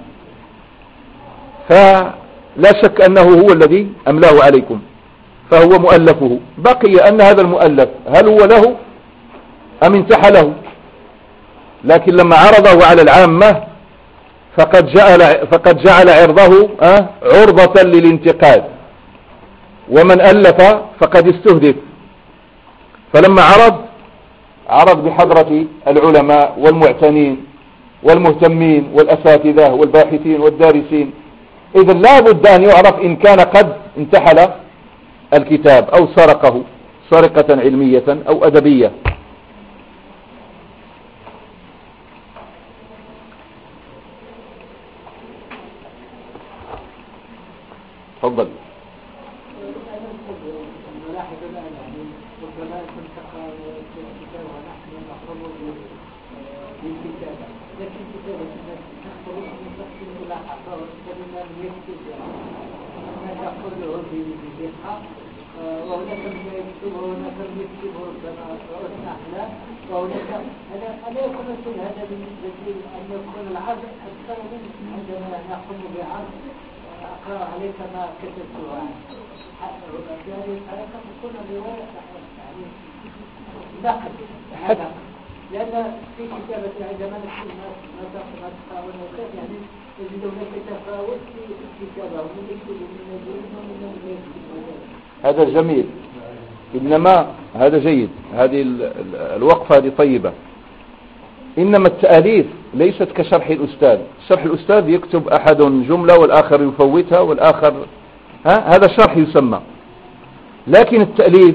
فلا شك أنه هو الذي أملاه عليكم فهو مؤلفه. بقي أن هذا المؤلف هل هو له أم انتحله، لكن لما عرضه على العامة فقد جعل عرضه عرضة للانتقاد، ومن ألف فقد استهدف. فلما عرض بحضرة العلماء والمعتنين والمهتمين والأساتذة والباحثين والدارسين، إذن لا بد أن يعرف إن كان قد انتحل الكتاب أو سرقه سرقة علمية أو أدبية. تفضل. وهناك من يكتب وهناك من يكتب ربما أحلام وهناك ألا يكون الشيء هذا بالنسبة لي أن يكون العرض أكثر من عندما نقوم بعرض أقرأ عليك ما كتبته يعني فلك تكون الرواية يعني نقد هذا، لأن في كتابة عندما نكتب ما تقرأون يعني يجد هناك تفاوت في الكتابة ومن يكتب من الجنود ومن يكتب. هذا جميل، إنما هذا جيد، هذه الوقفة هذه طيبة. إنما التأليف ليست كشرح الأستاذ. شرح الأستاذ يكتب أحد جملة والآخر يفوتها والآخر هذا شرح يسمى، لكن التأليف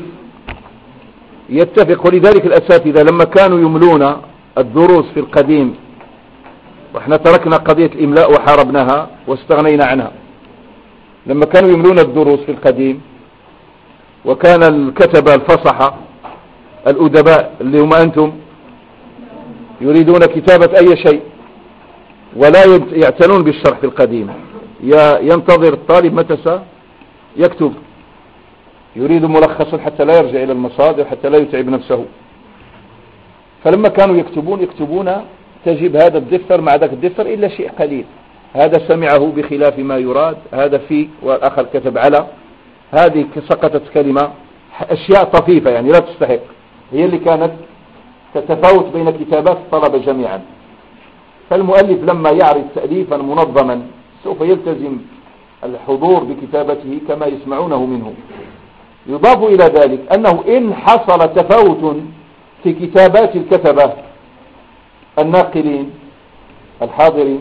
يتفق. ولذلك الأساتذة لما كانوا يملون الدروس في القديم، وإحنا تركنا قضية الإملاء وحاربناها واستغنينا عنها، لما كانوا يملون الدروس في القديم وكان الكتبة الفصحى الأدباء اللي هم أنتم يريدون كتابة أي شيء ولا يعتنون بالشرح في القديم، ينتظر الطالب متى يكتب، يريد ملخصا حتى لا يرجع إلى المصادر حتى لا يتعب نفسه. فلما كانوا يكتبون تجب هذا الدفتر مع ذاك الدفتر إلا شيء قليل، هذا سمعه بخلاف ما يراد، هذا فيه والآخر كتب على، هذه سقطت كلمة، أشياء طفيفة يعني لا تستحق، هي اللي كانت تتفاوت بين كتابات الطلبة جميعا. فالمؤلف لما يعرض تأليفا منظما سوف يلتزم الحضور بكتابته كما يسمعونه منه. يضاف إلى ذلك أنه إن حصل تفاوت في كتابات الكتبة الناقلين الحاضرين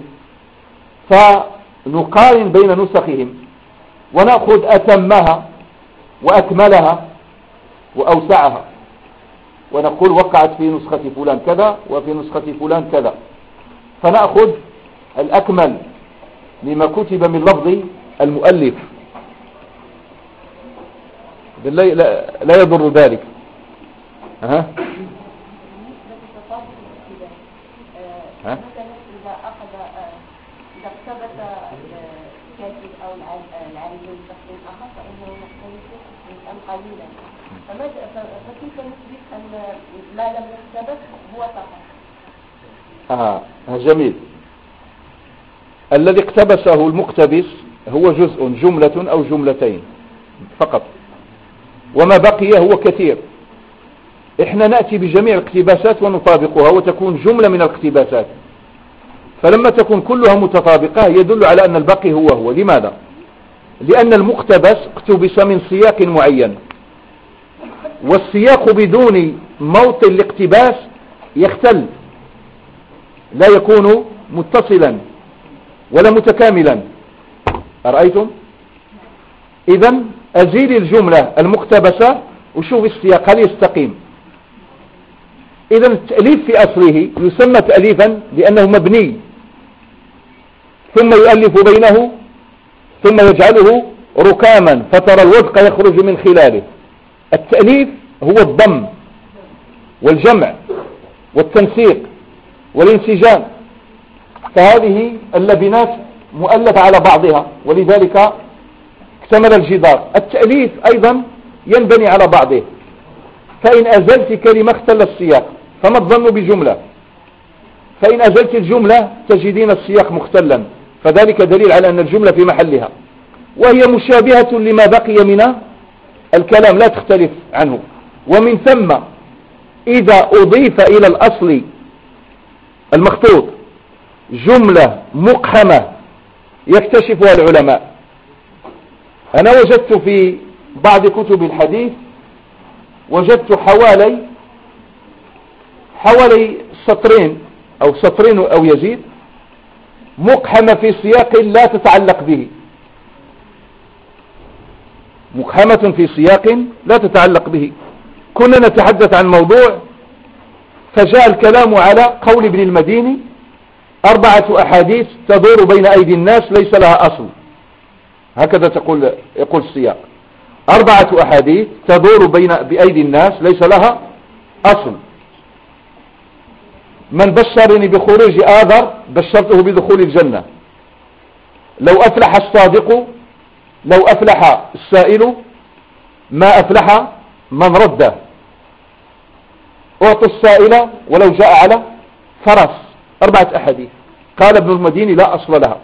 فنقارن بين نسخهم ونأخذ أتمها وأكملها وأوسعها ونقول وقعت في نسخة فلان كذا وفي نسخة فلان كذا، فنأخذ الأكمل لما كتب من لفظ المؤلف، لا يضر ذلك. ها؟ إذا اقتبس الكاتب أو العالم من شخص آخر فإنه يختلف قليلا، فكيف نثبت أن ما لم يقتبس هو فقط؟ جميل. الذي اقتبسه المقتبس هو جزء، جملة أو جملتين فقط، وما بقي هو كثير. احنا نأتي بجميع الاقتباسات ونطابقها وتكون جملة من الاقتباسات، فلما تكون كلها متطابقة يدل على أن الباقي هو. لماذا؟ لأن المقتبس اقتبس من سياق معين، والسياق بدون موطن الاقتباس يختل، لا يكون متصلا ولا متكاملا. أرأيتم؟ إذن أزيل الجملة المقتبسة وشوف السياق هل يستقيم. إذا التأليف في أصله يسمى تأليفا لأنه مبني ثم يؤلف بينه ثم يجعله ركاما فترى الودق يخرج من خلاله. التأليف هو الضم والجمع والتنسيق والانسجام، فهذه اللبنات مؤلفة على بعضها ولذلك اكتمل الجدار. التأليف أيضا ينبني على بعضه، فإن أزلت كلمة اختل السياق، فما الظن بجملة؟ فإن أزلت الجملة تجدين السياق مختلا، فذلك دليل على أن الجملة في محلها وهي مشابهة لما بقي من الكلام لا تختلف عنه. ومن ثم إذا أضيف إلى الأصل المخطوط جملة مقحمة يكتشفها العلماء. أنا وجدت في بعض كتب الحديث وجدت حوالي سطرين أو يزيد مقحمة في سياق لا تتعلق به، مقحمة في سياق لا تتعلق به. كنا نتحدث عن موضوع فجاء الكلام على قول ابن المديني 4 أحاديث تدور بين أيدي الناس ليس لها أصل، هكذا يقول السياق، 4 أحاديث تدور بأيدي الناس ليس لها أصل. من بشرني بخروج آذر بشرته بدخول الجنة، لو أفلح الصادق لو أفلح السائل ما أفلح من رده، أعطوا السائل ولو جاء على فرس. 4 أحاديث قال ابن المديني لا أصل لها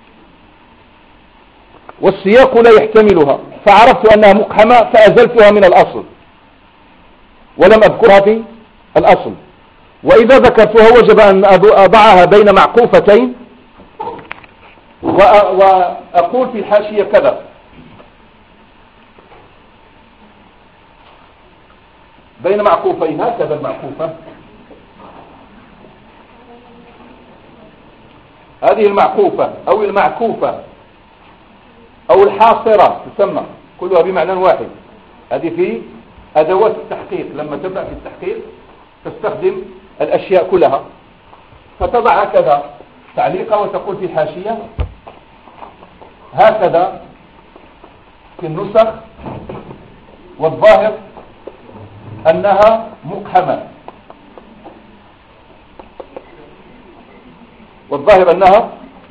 والسياق لا يحتملها، فعرفت أنها مقحمة فأزلتها من الأصل ولم أذكرها في الأصل. وإذا ذكرتها وجب أن أضعها بين معقوفتين وأقول في الحاشية كذا. بين معقوفين هكذا المعقوفة، هذه المعقوفة أو المعكوفة أو الحاصرة تسمى كلها بمعنى واحد. هذه في أدوات التحقيق، لما تبدأ في التحقيق تستخدم الأشياء كلها، فتضع هكذا تعليقة وتقول في الحاشية هكذا في النسخ والظاهر أنها مقحمة، والظاهر أنها،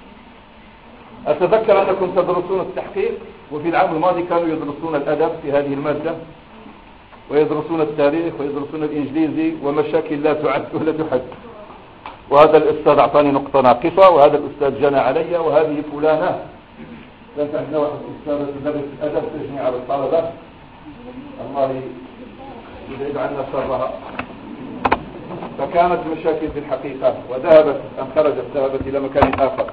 أتذكر أنكم تدرسون التحقيق وفي العام الماضي كانوا يدرسون الأدب في هذه المادة ويدرسون التاريخ ويدرسون الإنجليزي ومشاكل لا تعد ولا تحد، وهذا الأستاذ أعطاني نقطة ناقصة وهذا الأستاذ جنى علي وهذه فلانة. كانت عندنا واحد أستاذ تدرس الأدب تجني على الطلبة، الله يبعد عنا شرها. فكانت مشاكل في الحقيقة وذهبت أن خرجت ذهبت إلى مكان آخر.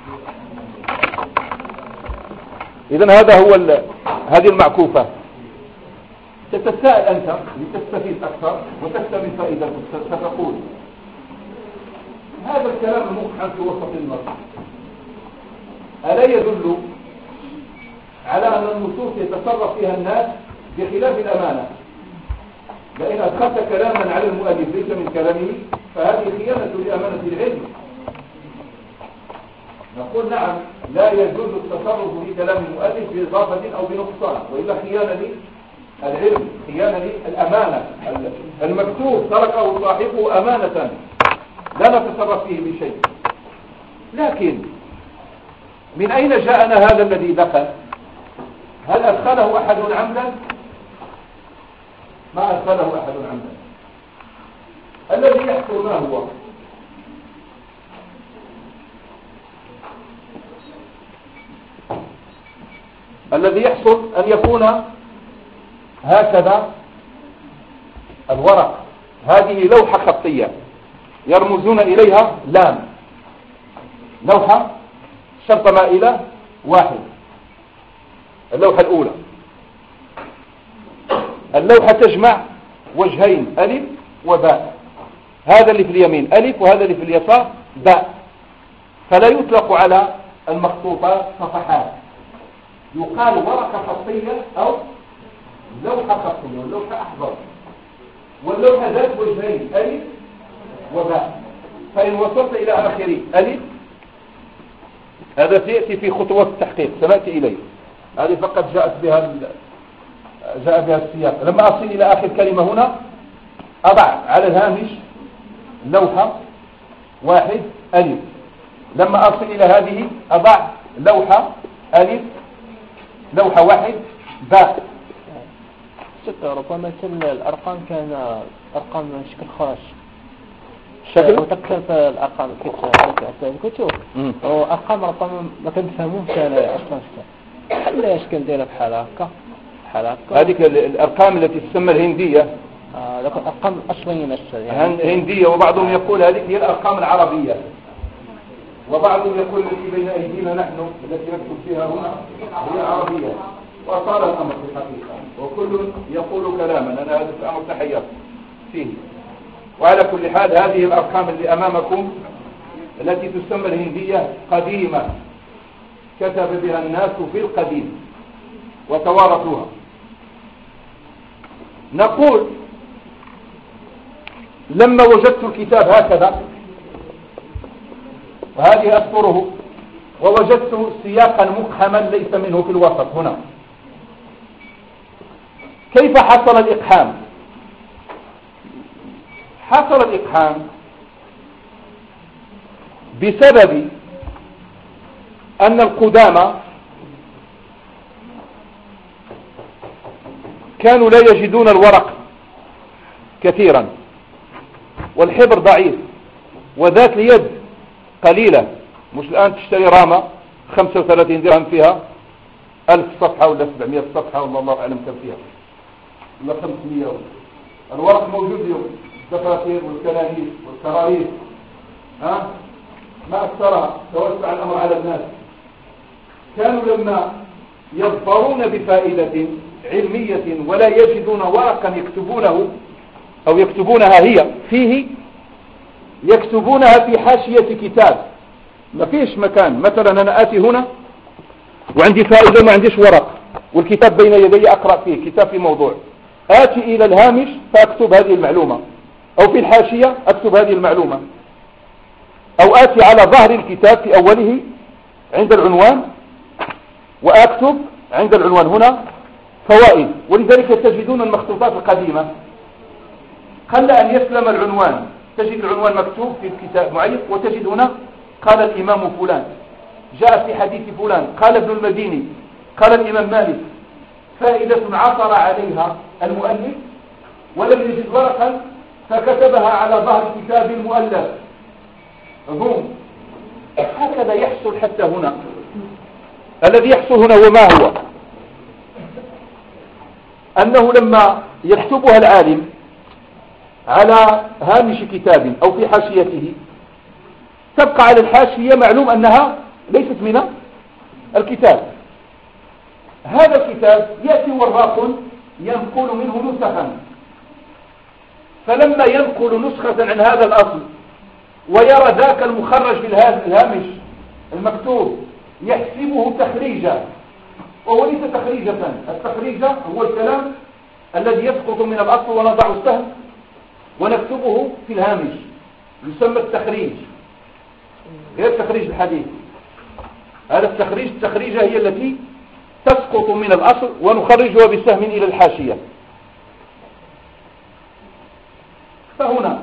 إذن هذا هو هذه المعكوفة. تتساءل أنت لتستفيد أكثر وتكتب فائدة، ستقول هذا الكلام المقحم في وسط النص ألا يدل على أن النصوص يتصرف فيها الناس بخلاف الأمانة؟ لأن أدخلت كلاما على المؤلف ليس من كلامه فهذه خيانة لأمانة العلم. نقول نعم لا يجوز التصرف في كلام المؤلف بإضافة أو بنقصان، وإلا خيانة للعلم، خيانة للأمانة. المكتوب تركه صاحبه أمانة لا نتصرف فيه بشيء. لكن من أين جاءنا هذا الذي دخل؟ هل أدخله أحد عمدا؟ ما أدخله أحد عمدا. الذي يحصل ما هو؟ الذي يحصل أن يكون هكذا الورق، هذه لوحة خطية يرمزون إليها لام، لوحة شرط مائلة واحد، اللوحة الأولى. اللوحة تجمع وجهين ألف وباء، هذا اللي في اليمين ألف وهذا اللي في اليسار باء، فلا يطلق على المخطوطات صفحات، يقال ورقة خطية أو لوحة خطية، واللوحة أحضر، واللوحة ذات وجهين ألف وباء. فإن وصلت إلى آخر ألف هذا سيأتي في خطوات التحقيق سنأتي إليه، هذه فقط جاء بها السياق. لما أصل إلى آخر كلمة هنا أضع على الهامش لوحة واحد ألف، لما أصل إلى هذه أضع لوحة ألف لوحة واحد باء. ربما الأرقام كان أرقام شكل خاص شكل وتكتب الأرقام في الكتب وأرقام ربما ما كنفهموش أنا أصلا حل يشكل دينا بحال هكا هذيك الأرقام التي تسمى الهندية لكن أرقام أصلية مثلا هندية، وبعضهم يقول هذه هي الأرقام العربية، وبعضهم يقول التي بين أيدينا نحن التي نكتب فيها هنا هي عربية. وصار الأمر في الحقيقة وكل يقول كلاما، أنا هذا الأمر تحيرت فيه. وعلى كل حال هذه الأرقام اللي أمامكم التي تسمى الهندية قديمة، كتب بها الناس في القديم وتوارثوها. نقول لما وجدت الكتاب هكذا وهذه أسطره ووجدت سياقا مقحما ليس منه في الوسط هنا، كيف حصل الإقحام؟ حصل الإقحام بسبب أن القدامى كانوا لا يجدون الورق كثيرا والحبر ضعيف وذات اليد قليلة، مش الآن تشتري رامة 35 درهم فيها 1000 صفحة ولا 700 صفحة ولا الله أعلم كم فيها ولا 500. الورق موجود اليوم، الدفاتر والكنانيس والكراريس ما أكثرها، توسع الأمر على الناس. كانوا لما يظفرون بفائدة علمية ولا يجدون ورقا يكتبونه أو يكتبونها هي فيه، يكتبونها في حاشية كتاب. ما فيش مكان، مثلا أنا آتي هنا وعندي فائدة ما عنديش ورق والكتاب بين يدي أقرأ فيه كتاب في موضوع، آتي إلى الهامش فأكتب هذه المعلومة، أو في الحاشية أكتب هذه المعلومة، أو آتي على ظهر الكتاب في أوله عند العنوان وأكتب عند العنوان هنا فوائد. ولذلك تجدون المخطوطات القديمة قل أن يسلم العنوان، تجد العنوان مكتوب في الكتاب معين وتجد هنا قال الإمام فلان، جاء في حديث فلان، قال ابن المديني، قال الإمام مالك. فائدة عثر عليها المؤلف ولم يجد ورقا فكتبها على ظهر كتاب المؤلف. هكذا يحصل حتى هنا. الذي يحصل هنا وما هو أنه لما يكتبها العالم على هامش كتاب أو في حاشيته تبقى على الحاشية معلوم أنها ليست من الكتاب. هذا الكتاب يأتي وراق ينقل منه نسخا، فلما ينقل نسخة عن هذا الأصل ويرى ذاك المخرج في الهامش المكتوب يحسبه تخريجا، وهو ليس تخريجة. التخريجة هو الكلام الذي يسقط من الأصل ونضع السهم ونكتبه في الهامش، يسمى التخريج، غير تخريج الحديث. هذا التخريجة هي التي تسقط من الأصل ونخرجها بسهم إلى الحاشية. فهنا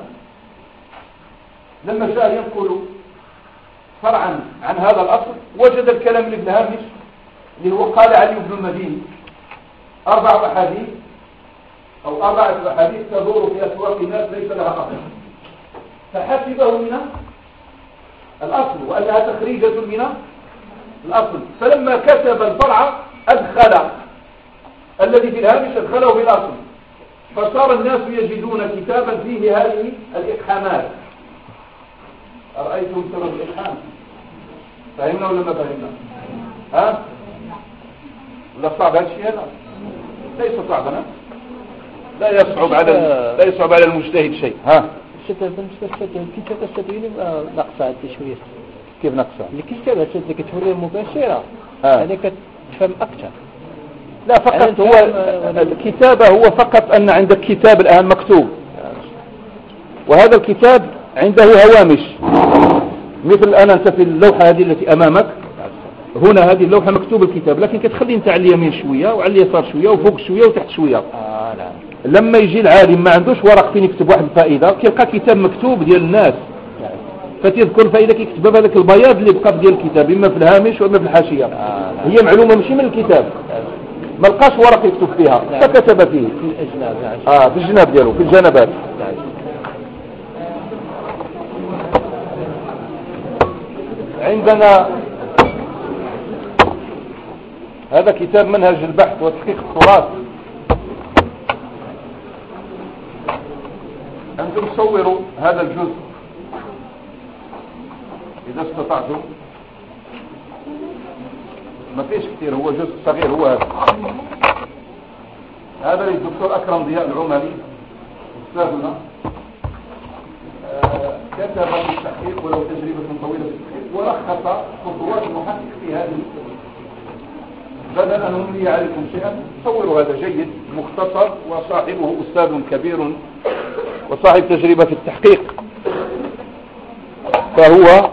لما جاء ينقل فرعا عن هذا الأصل وجد الكلام لابن هامش اللي هو قال علي بن المديني 4 أحاديث أو 4 أحاديث تدور في أسواق الناس ليس لها أصل، فحسبه من الأصل وأنها تخريجة من الأصل. فلما كتب الفرع أدخل الذي في الهامش أدخله بالأصل، فصار الناس يجدون كتابا فيه هذه الإقحامات. أرأيتم سبب الإقحام؟ فهمنا ولا ما فهمنا؟ ولا صعب هذا الشيء؟ هذا ليس صعبا، لا يصعب على المجتهد شيء. الكتابة السبيل نقصها شوية. كيف نقصها؟ الكتابة اللي كتوري المباشرة هذه كتفهم أكثر. لا فقط هو الكتابة هو فقط أن عندك كتاب الآن مكتوب، وهذا الكتاب عنده هوامش، مثل الآن أنت في اللوحة هذه التي أمامك هنا، هذه اللوحة مكتوب الكتاب، لكن كتخلي انت على اليمين شوية وعلى اليسار شوية وفوق شوية وتحت شوية. لما يجي العالم ما عندوش ورق فين يكتب واحد الفائدة، كيلقى كتاب مكتوب ديال الناس، فتذكر الفائدة كيكتبها بهذاك البياض اللي بقى ديال الكتاب، إما في الهامش وإما في الحاشية. هي معلومة ماشي من الكتاب، ما لقاش ورق يكتب فيها فكتب فيه في الجناب ديالو، في الجنبات. عندنا هذا كتاب منهج البحث وتحقيق التراث. أنتم تصوروا هذا الجزء إذا استطعتم، ما فيش كثير، هو جزء صغير. هو هذا للدكتور أكرم ضياء العمري أستاذنا، كتب في التحقيق ولو تجربة طويلة في التحقيق، ولخص خطوات المحقق في هذه الكتب. بدلا أن أملي عليكم شيئا، تصوروا هذا جيد مختصر، وصاحبه أستاذ كبير وصاحب تجربة في التحقيق، فهو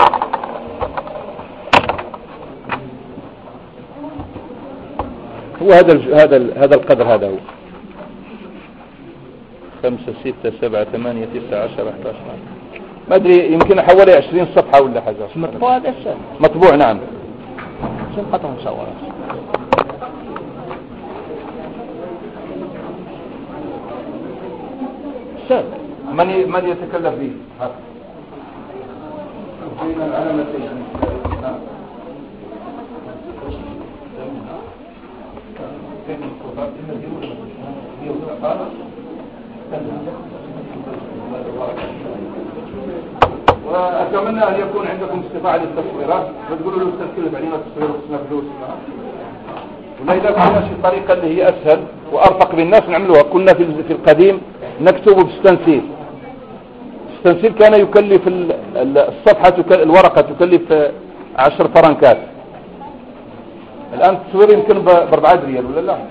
هذا القدر، هذا هو 5 6 7 8 9 10 11 ما أدري، يمكن حوالي 20 صفحة ولا حاجة. مطبوع هذا الشيء؟ مطبوع نعم. شو قطع مصورة؟ من يتكلف به بين العلامتين. وأتمنى أن يكون عندكم استطاعة للتصويرات، فتقولوا له تكلف علينا تصوير وتصنع فلوس، ولا إذا كنا شي طريقة اللي هي أسهل وأرفق بالناس نعملوها. كنا في القديم نكتب بالستنسيل. الستنسيل كان يكلف الصفحة الورقة تكلف 10 فرنكات. الآن التصوير يمكن ب4 ريال ولا لا؟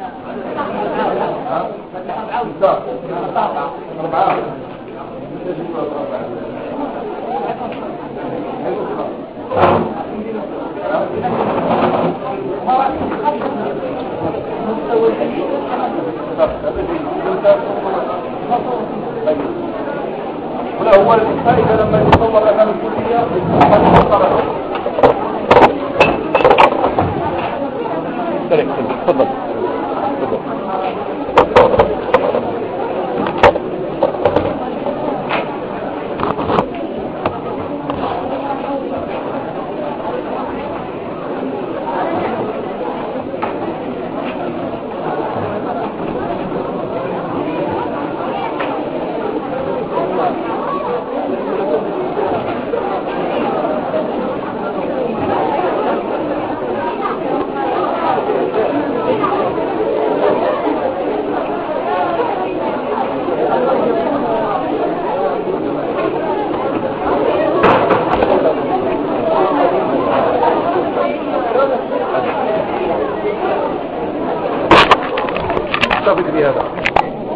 4 ولا هو الفائدة لما يتصور أمام الكلية تفضل. بهذا